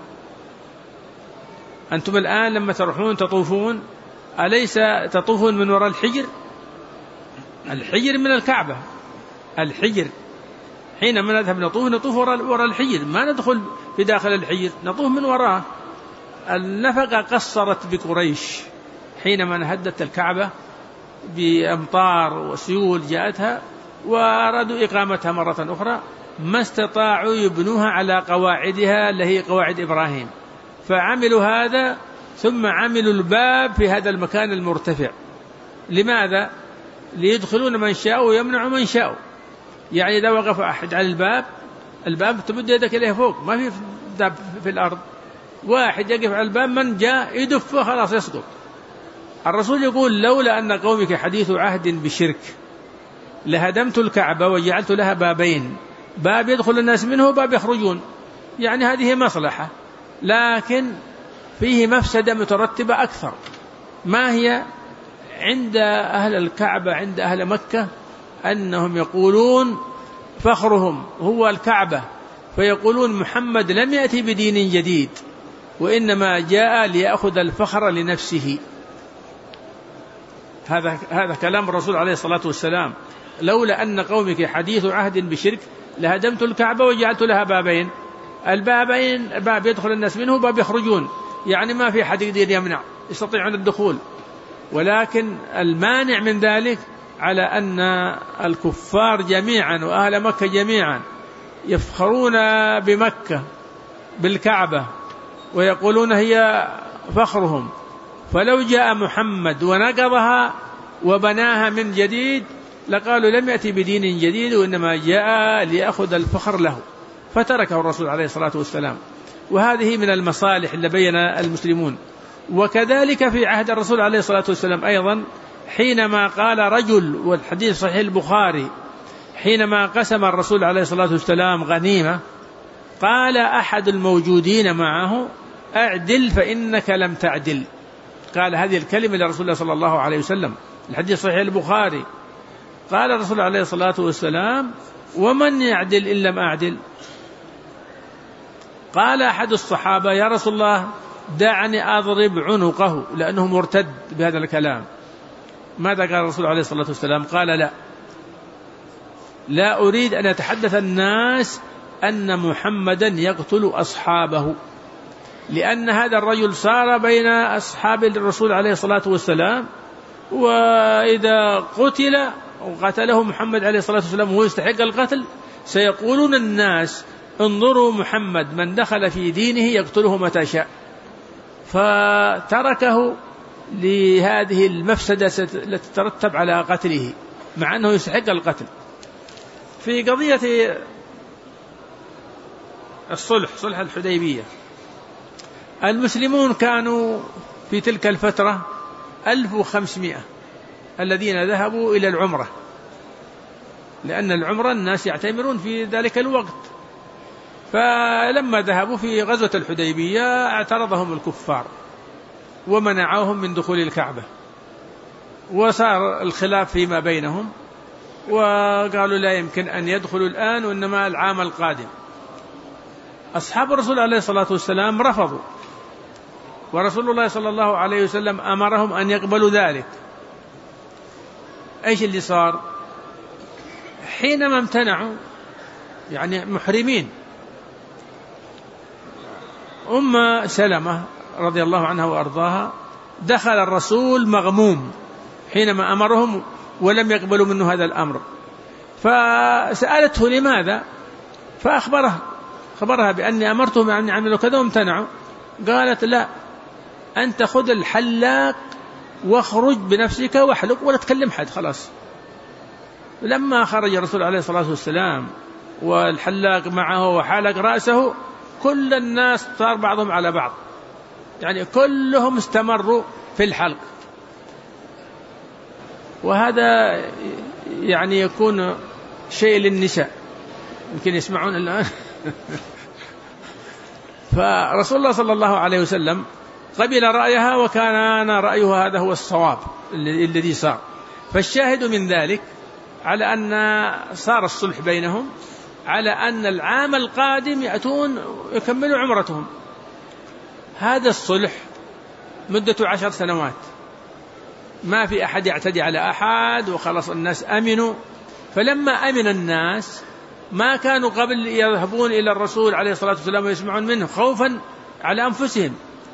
A: أنتم الآن لما تروحون تطوفون أليس تطوفون من وراء الحجر؟ الحجر من الكعبة. الحجر حينما نذهب نطوف وراء الحجر، ما ندخل في داخل الحجر، نطوف من وراءه. النفقة قصرت بقريش حينما انهدت الكعبة بأمطار وسيول جاءتها وأرادوا إقامتها مرة أخرى، ما استطاعوا يبنوها على قواعدها اللي هي قواعد إبراهيم، فعملوا هذا ثم عملوا الباب في هذا المكان المرتفع. لماذا؟ ليدخلون من شاء ويمنعوا من شاء. يعني إذا وقف أحد على الباب تمد يدك إليه فوق، ما في داب في الأرض، واحد يقف على الباب من جاء يدفه خلاص يسقط. الرسول يقول: لولا أن قومك حديث عهد بشرك لهدمت الكعبة وجعلت لها بابين، باب يدخل الناس منه وباب يخرجون. يعني هذه مصلحة، لكن فيه مفسدة مترتبة أكثر. ما هي؟ عند أهل الكعبة، عند أهل مكة، أنهم يقولون فخرهم هو الكعبة، فيقولون محمد لم يأتي بدين جديد وإنما جاء ليأخذ الفخر لنفسه. هذا كلام الرسول عليه الصلاة والسلام: لولا أن قومك حديث عهد بشرك لهدمت الكعبة وجعلت لها بابين، البابين باب يدخل الناس منه وباب يخرجون، يعني ما في حد يقدر يمنع، يستطيعون الدخول. ولكن المانع من ذلك على أن الكفار جميعا وأهل مكة جميعا يفخرون بمكة بالكعبة ويقولون هي فخرهم، فلو جاء محمد ونقضها وبناها من جديد لقالوا لم يأتي بدين جديد وإنما جاء ليأخذ الفخر له، فتركه الرسول عليه الصلاة والسلام. وهذه من المصالح اللي بين المسلمون. وكذلك في عهد الرسول عليه الصلاة والسلام أيضا، حينما قال رجل، والحديث صحيح البخاري، حينما قسم الرسول عليه الصلاة والسلام غنيمة قال أحد الموجودين معه: أعدل فإنك لم تعدل. قال هذه الكلمة لرسول الله صلى الله عليه وسلم، الحديث صحيح البخاري. قال الرسول عليه الصلاة والسلام: ومن يعدل إن لم أعدل؟ قال أحد الصحابة: يا رسول الله دعني أضرب عنقه لأنه مرتد بهذا الكلام. ماذا قال الرسول عليه الصلاة والسلام؟ قال: لا أريد أن يتحدث الناس أن محمدا يقتل أصحابه، لأن هذا الرجل صار بين أصحاب الرسول عليه الصلاة والسلام، وإذا قتله محمد عليه الصلاة والسلام وهو يستحق القتل سيقولون الناس: انظروا محمد من دخل في دينه يقتله متى شاء. فتركه لهذه المفسدة التي تترتب على قتله مع أنه يستحق القتل. في قضية الصلح، صلح الحديبية، المسلمون كانوا في تلك الفترة 1500 الذين ذهبوا إلى العمرة، لأن العمرة الناس يعتمرون في ذلك الوقت. فلما ذهبوا في غزوة الحديبية اعترضهم الكفار ومنعوهم من دخول الكعبة، وصار الخلاف فيما بينهم، وقالوا لا يمكن أن يدخلوا الآن وإنما العام القادم. أصحاب الرسول عليه الصلاة والسلام رفضوا، ورسول الله صلى الله عليه وسلم أمرهم أن يقبلوا ذلك. إيش اللي صار؟ حينما امتنعوا يعني محرمين، أم سلمة رضي الله عنها وأرضاها دخل الرسول مغموم حينما أمرهم ولم يقبلوا منه هذا الأمر، فسألته لماذا، فأخبرها بأني أمرتهم أن يعملوا كذا وامتنعوا. قالت: لا، أنت خذ الحلاق واخرج بنفسك واحلق ولا تكلم حد، خلاص. لما خرج الرسول عليه الصلاة والسلام والحلاق معه وحلق رأسه، كل الناس صار بعضهم على بعض، يعني كلهم استمروا في الحلق. وهذا يعني يكون شيء للنساء، يمكن يسمعون الآن. فرسول الله صلى الله عليه وسلم قبل رأيها، وكان رأيها هذا هو الصواب الذي صار. فالشاهد من ذلك على أن صار الصلح بينهم على أن العام القادم يأتون يكملوا عمرتهم. هذا الصلح مدة 10 سنوات، ما في أحد يعتدي على أحد، وخلص الناس أمنوا. فلما أمن الناس ما كانوا قبل يذهبون إلى الرسول عليه الصلاة والسلام ويسمعون منه خوفا على أنفسهم.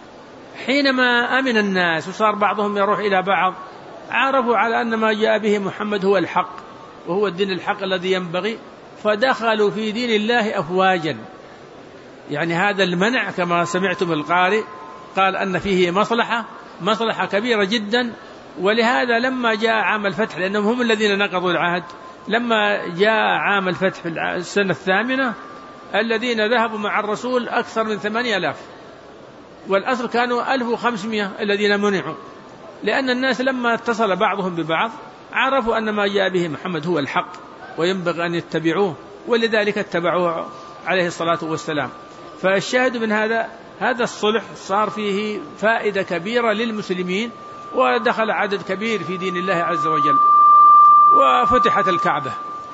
A: حينما أمن الناس وصار بعضهم يروح إلى بعض، عرفوا على أن ما جاء به محمد هو الحق وهو الدين الحق الذي ينبغي، فدخلوا في دين الله أفواجا. يعني هذا المنع كما سمعتم القارئ قال أن فيه مصلحة كبيرة جدا. ولهذا لما جاء عام الفتح، لأنهم هم الذين نقضوا العهد، لما جاء عام الفتح في السنة 8 الذين ذهبوا مع الرسول أكثر من 8000، والأصل كانوا 1500 الذين منعوا، لأن الناس لما اتصل بعضهم ببعض عرفوا أن ما جاء به محمد هو الحق وينبغي أن يتبعوه، ولذلك اتبعوه عليه الصلاة والسلام. فالشاهد من هذا الصلح صار فيه فائدة كبيرة للمسلمين، ودخل عدد كبير في دين الله عز وجل، وفتحت الكعبة.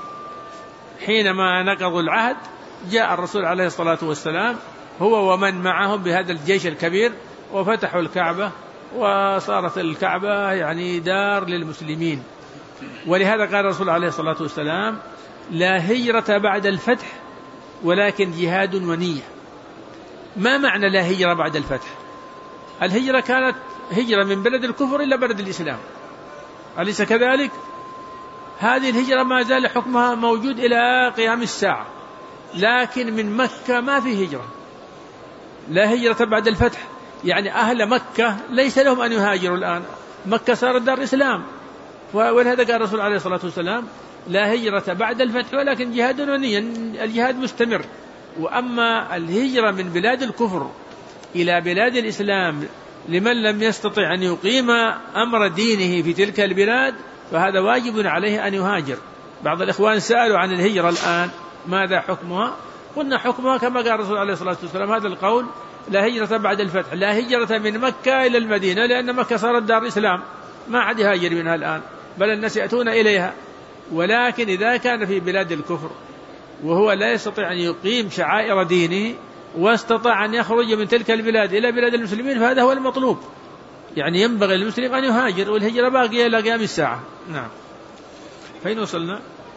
A: حينما نقضوا العهد جاء الرسول عليه الصلاة والسلام هو ومن معهم بهذا الجيش الكبير، وفتحوا الكعبة، وصارت الكعبة يعني دار للمسلمين. ولهذا قال الرسول عليه الصلاة والسلام: لا هجرة بعد الفتح ولكن جهاد ونية. ما معنى لا هجرة بعد الفتح؟ الهجرة كانت هجرة من بلد الكفر إلى بلد الإسلام، أليس كذلك؟ هذه الهجرة ما زال حكمها موجود إلى قيام الساعة، لكن من مكة ما في هجرة. لا هجرة بعد الفتح يعني أهل مكة ليس لهم أن يهاجروا الآن، مكة صارت دار إسلام. ولهذا قال الرسول عليه الصلاة والسلام: لا هجرة بعد الفتح ولكن جهاد ونية، الجهاد مستمر. وأما الهجرة من بلاد الكفر إلى بلاد الإسلام لمن لم يستطع أن يقيم أمر دينه في تلك البلاد، فهذا واجب عليه أن يهاجر. بعض الإخوان سألوا عن الهجرة الآن ماذا حكمها؟ قلنا حكمها كما قال الرسول عليه الصلاة والسلام هذا القول: لا هجرة بعد الفتح، لا هجرة من مكة إلى المدينة، لأن مكة صارت دار الإسلام ما عاد يهاجر منها الآن، بل الناس يأتون إليها. ولكن إذا كان في بلاد الكفر وهو لا يستطيع أن يقيم شعائر دينه واستطاع أن يخرج من تلك البلاد إلى بلاد المسلمين فهذا هو المطلوب، يعني ينبغي للمسلم أن يهاجر، والهجرة باقية إلى قيام الساعة. نعم. فين وصلنا؟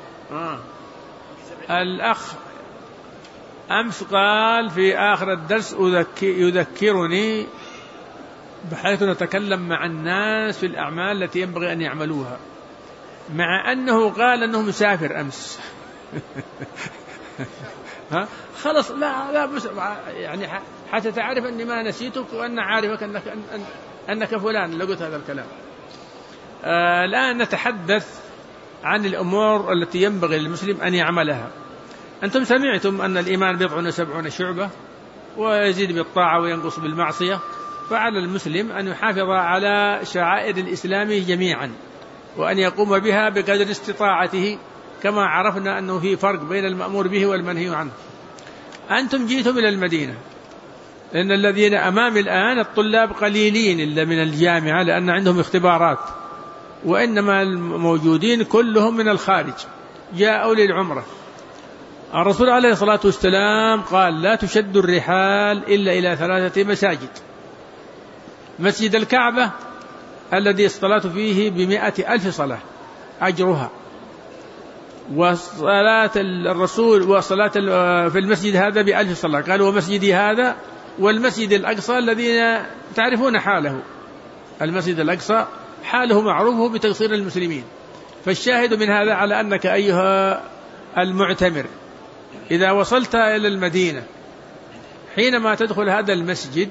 A: الأخ أمس قال في آخر الدرس يذكرني بحيث نتكلم مع الناس في الأعمال التي ينبغي أن يعملوها، مع أنه قال أنه مسافر أمس. خلص لا يعني حتى تعرف أني ما نسيتك وأن عارفك أنك فلان لقلت هذا الكلام. الآن نتحدث عن الأمور التي ينبغي للمسلم أن يعملها. أنتم سمعتم أن الإيمان 70 شعبة ويزيد بالطاعة وينقص بالمعصية، فعلى المسلم أن يحافظ على شعائر الإسلام جميعا وأن يقوم بها بقدر استطاعته، كما عرفنا أنه في فرق بين المأمور به والمنهي عنه. أنتم جئتم إلى المدينة، لأن الذين أمام الآن الطلاب قليلين إلا من الجامعة لأن عندهم اختبارات، وإنما الموجودين كلهم من الخارج جاءوا للعمرة. الرسول عليه الصلاة والسلام قال: لا تشد الرحال إلا إلى 3 مساجد: مسجد الكعبة الذي الصلاة فيه 100,000 صلاة أجرها، وصلاة الرسول وصلاة في المسجد هذا ب1000 صلاة. قال: ومسجدي هذا والمسجد الأقصى الذين تعرفون حاله، المسجد الأقصى حاله معروف بتقصير المسلمين. فالشاهد من هذا على أنك أيها المعتمر إذا وصلت إلى المدينة حينما تدخل هذا المسجد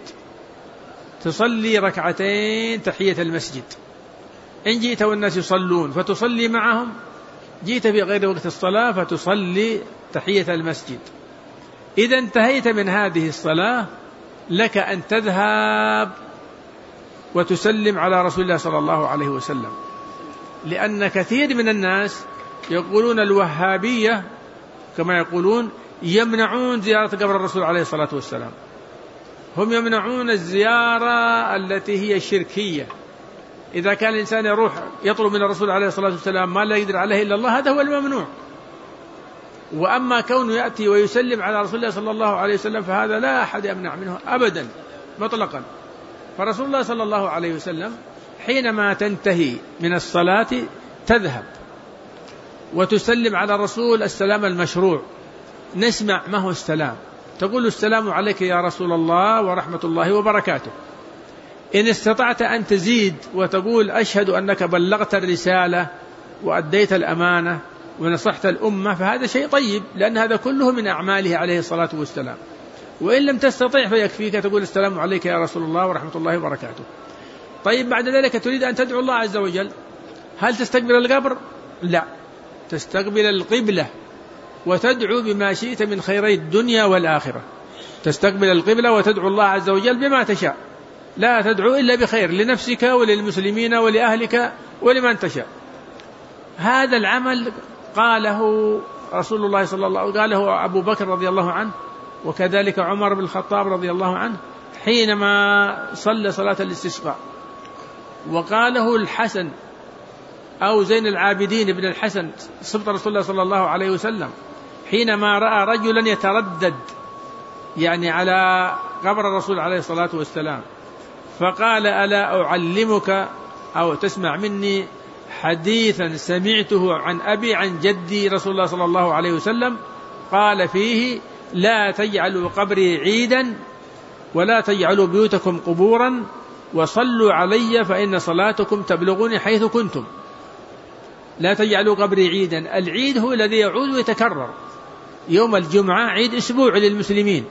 A: تصلي 2 ركعتين تحية المسجد. إن جئت والناس يصلون فتصلي معهم، جئت في غير وقت الصلاة فتصلي تحية المسجد. إذا انتهيت من هذه الصلاة لك أن تذهب وتسلم على رسول الله صلى الله عليه وسلم، لأن كثير من الناس يقولون الوهابية كما يقولون يمنعون زيارة قبر الرسول عليه الصلاة والسلام، هم يمنعون الزيارة التي هي شركية. إذا كان الإنسان يروح يطلب من الرسول عليه الصلاة والسلام ما لا يقدر عليه إلا الله هذا هو الممنوع، وأما كونه يأتي ويسلم على رسول الله صلى الله عليه وسلم فهذا لا أحد يمنع منه أبدا مطلقا. فرسول الله صلى الله عليه وسلم حينما تنتهي من الصلاة تذهب وتسلم على الرسول السلام المشروع. نسمع ما هو السلام، تقول: السلام عليك يا رسول الله ورحمة الله وبركاته. إن استطعت أن تزيد وتقول: أشهد أنك بلغت الرسالة وأديت الأمانة ونصحت الأمة، فهذا شيء طيب، لأن هذا كله من أعماله عليه الصلاة والسلام. وإن لم تستطيع فيكفيك تقول: السلام عليك يا رسول الله ورحمة الله وبركاته. طيب بعد ذلك تريد أن تدعو الله عز وجل، هل تستقبل القبر؟ لا، تستقبل القبلة وتدعو بما شئت من خيري الدنيا والآخرة. تستقبل القبلة وتدعو الله عز وجل بما تشاء، لا تدعو إلا بخير لنفسك وللمسلمين ولأهلك ولمن تشاء. هذا العمل قاله رسول الله صلى الله عليه وسلم، قاله أبو بكر رضي الله عنه، وكذلك عمر بن الخطاب رضي الله عنه حينما صلى صلاة الاستسقاء، وقاله الحسن أو زين العابدين بن الحسن صبت رسول الله صلى الله عليه وسلم حينما رأى رجلا يتردد يعني على قبر الرسول عليه الصلاة والسلام، فقال: ألا أعلمك أو تسمع مني حديثا سمعته عن أبي عن جدي رسول الله صلى الله عليه وسلم، قال فيه: لا تجعلوا قبري عيدا ولا تجعلوا بيوتكم قبورا وصلوا علي فإن صلاتكم تبلغني حيث كنتم. لا تجعلوا قبري عيدا، العيد هو الذي يعود ويتكرر، يوم الجمعة عيد أسبوع للمسلمين،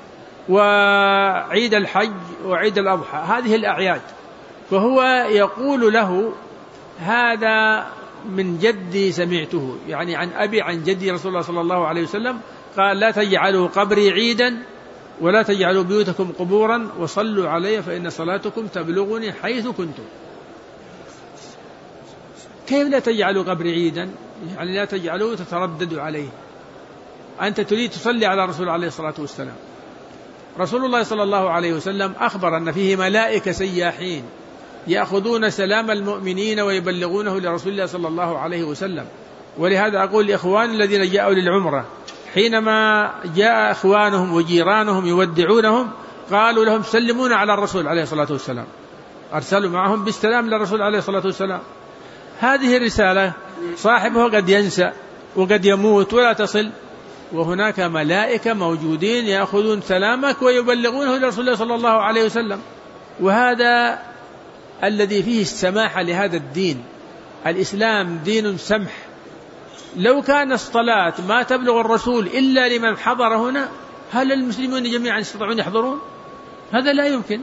A: وعيد الحج وعيد الأضحى، هذه الأعياد. فهو يقول له: هذا من جدي سمعته، يعني عن أبي عن جدي رسول الله صلى الله عليه وسلم قال: لا تجعلوا قبري عيدا ولا تجعلوا بيوتكم قبورا وصلوا علي فإن صلاتكم تبلغني حيث كنتم. كيف لا تجعلوا قبري عيدا؟ يعني لا تجعلوا تترددوا عليه. أنت تريد تصلي على رسول عليه الصلاة والسلام. رسول الله صلى الله عليه وسلم أخبر أن فيه ملائكة سياحين يأخذون سلام المؤمنين ويبلغونه لرسول الله صلى الله عليه وسلم. ولهذا أقول لإخوان الذين جاءوا للعمرة حينما جاء إخوانهم وجيرانهم يودعونهم قالوا لهم سلمون على الرسول عليه الصلاة والسلام، أرسلوا معهم بالسلام للرسول عليه الصلاة والسلام. هذه الرسالة صاحبه قد ينسى وقد يموت ولا تصل، وهناك ملائكة موجودين يأخذون سلامك ويبلغونه لرسول الله صلى الله عليه وسلم. وهذا الذي فيه السماحة لهذا الدين. الإسلام دين سمح. لو كان الصلاة ما تبلغ الرسول إلا لمن حضر هنا، هل المسلمون جميعا يستطيعون يحضرون؟ هذا لا يمكن.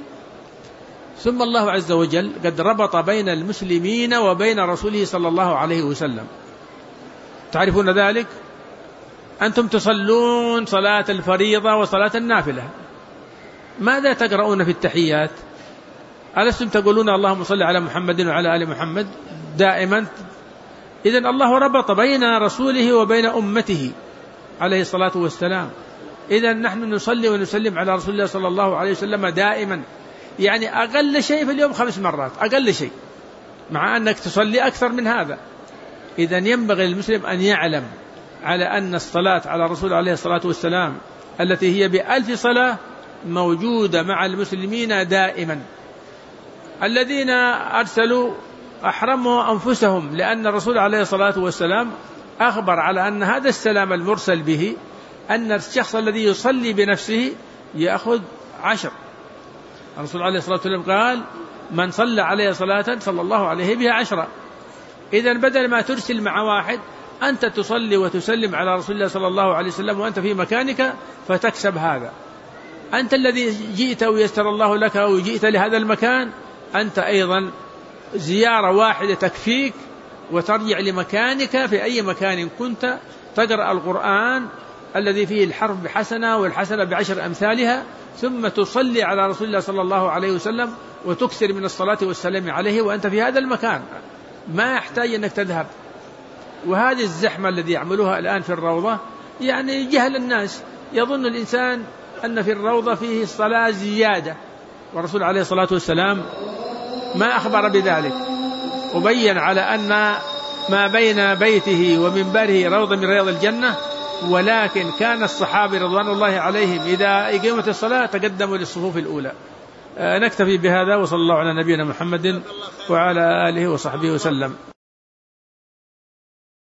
A: ثم الله عز وجل قد ربط بين المسلمين وبين رسوله صلى الله عليه وسلم. تعرفون ذلك؟ أنتم تصلون صلاة الفريضة وصلاة النافلة، ماذا تقرؤون في التحيات؟ ألستم تقولون اللهم صل على محمد وعلى آل محمد دائما؟ إذن الله ربط بين رسوله وبين أمته عليه الصلاة والسلام. إذن نحن نصلي ونسلم على رسول الله صلى الله عليه وسلم دائما، يعني أقل شيء في اليوم 5 مرات أقل شيء، مع أنك تصلي أكثر من هذا. إذن ينبغي للمسلم أن يعلم على أن الصلاة على الرسول عليه الصلاة والسلام التي هي ب1000 صلاة موجودة مع المسلمين دائما. الذين أرسلوا أحرموا أنفسهم، لأن الرسول عليه الصلاة والسلام أخبر على أن هذا السلام المرسل به أن الشخص الذي يصلي بنفسه يأخذ 10. الرسول عليه الصلاة والسلام قال من صلى عليه صلاة صلى الله عليه بها 10. إذن بدل ما ترسل مع واحد أنت تصلي وتسلم على رسول الله صلى الله عليه وسلم وأنت في مكانك فتكسب هذا. أنت الذي جئت ويسر الله لك وجئت لهذا المكان، أنت أيضا زيارة واحدة تكفيك وترجع لمكانك في أي مكان كنت، تقرأ القرآن الذي فيه الحرف بحسنة والحسنة ب10 أمثالها، ثم تصلي على رسول الله صلى الله عليه وسلم وتكثر من الصلاة والسلام عليه وأنت في هذا المكان، ما يحتاج أنك تذهب. وهذه الزحمة الذي يعملوها الآن في الروضة يعني جهل الناس، يظن الإنسان أن في الروضة فيه الصلاة زيادة، والرسول عليه الصلاة والسلام ما أخبر بذلك، وبين على أن ما بين بيته ومنبره روضة من رياض الجنة. ولكن كان الصحابة رضوان الله عليهم إذا قامت الصلاة تقدموا للصفوف الأولى. نكتفي بهذا، وصلى الله على نبينا محمد وعلى آله وصحبه وسلم.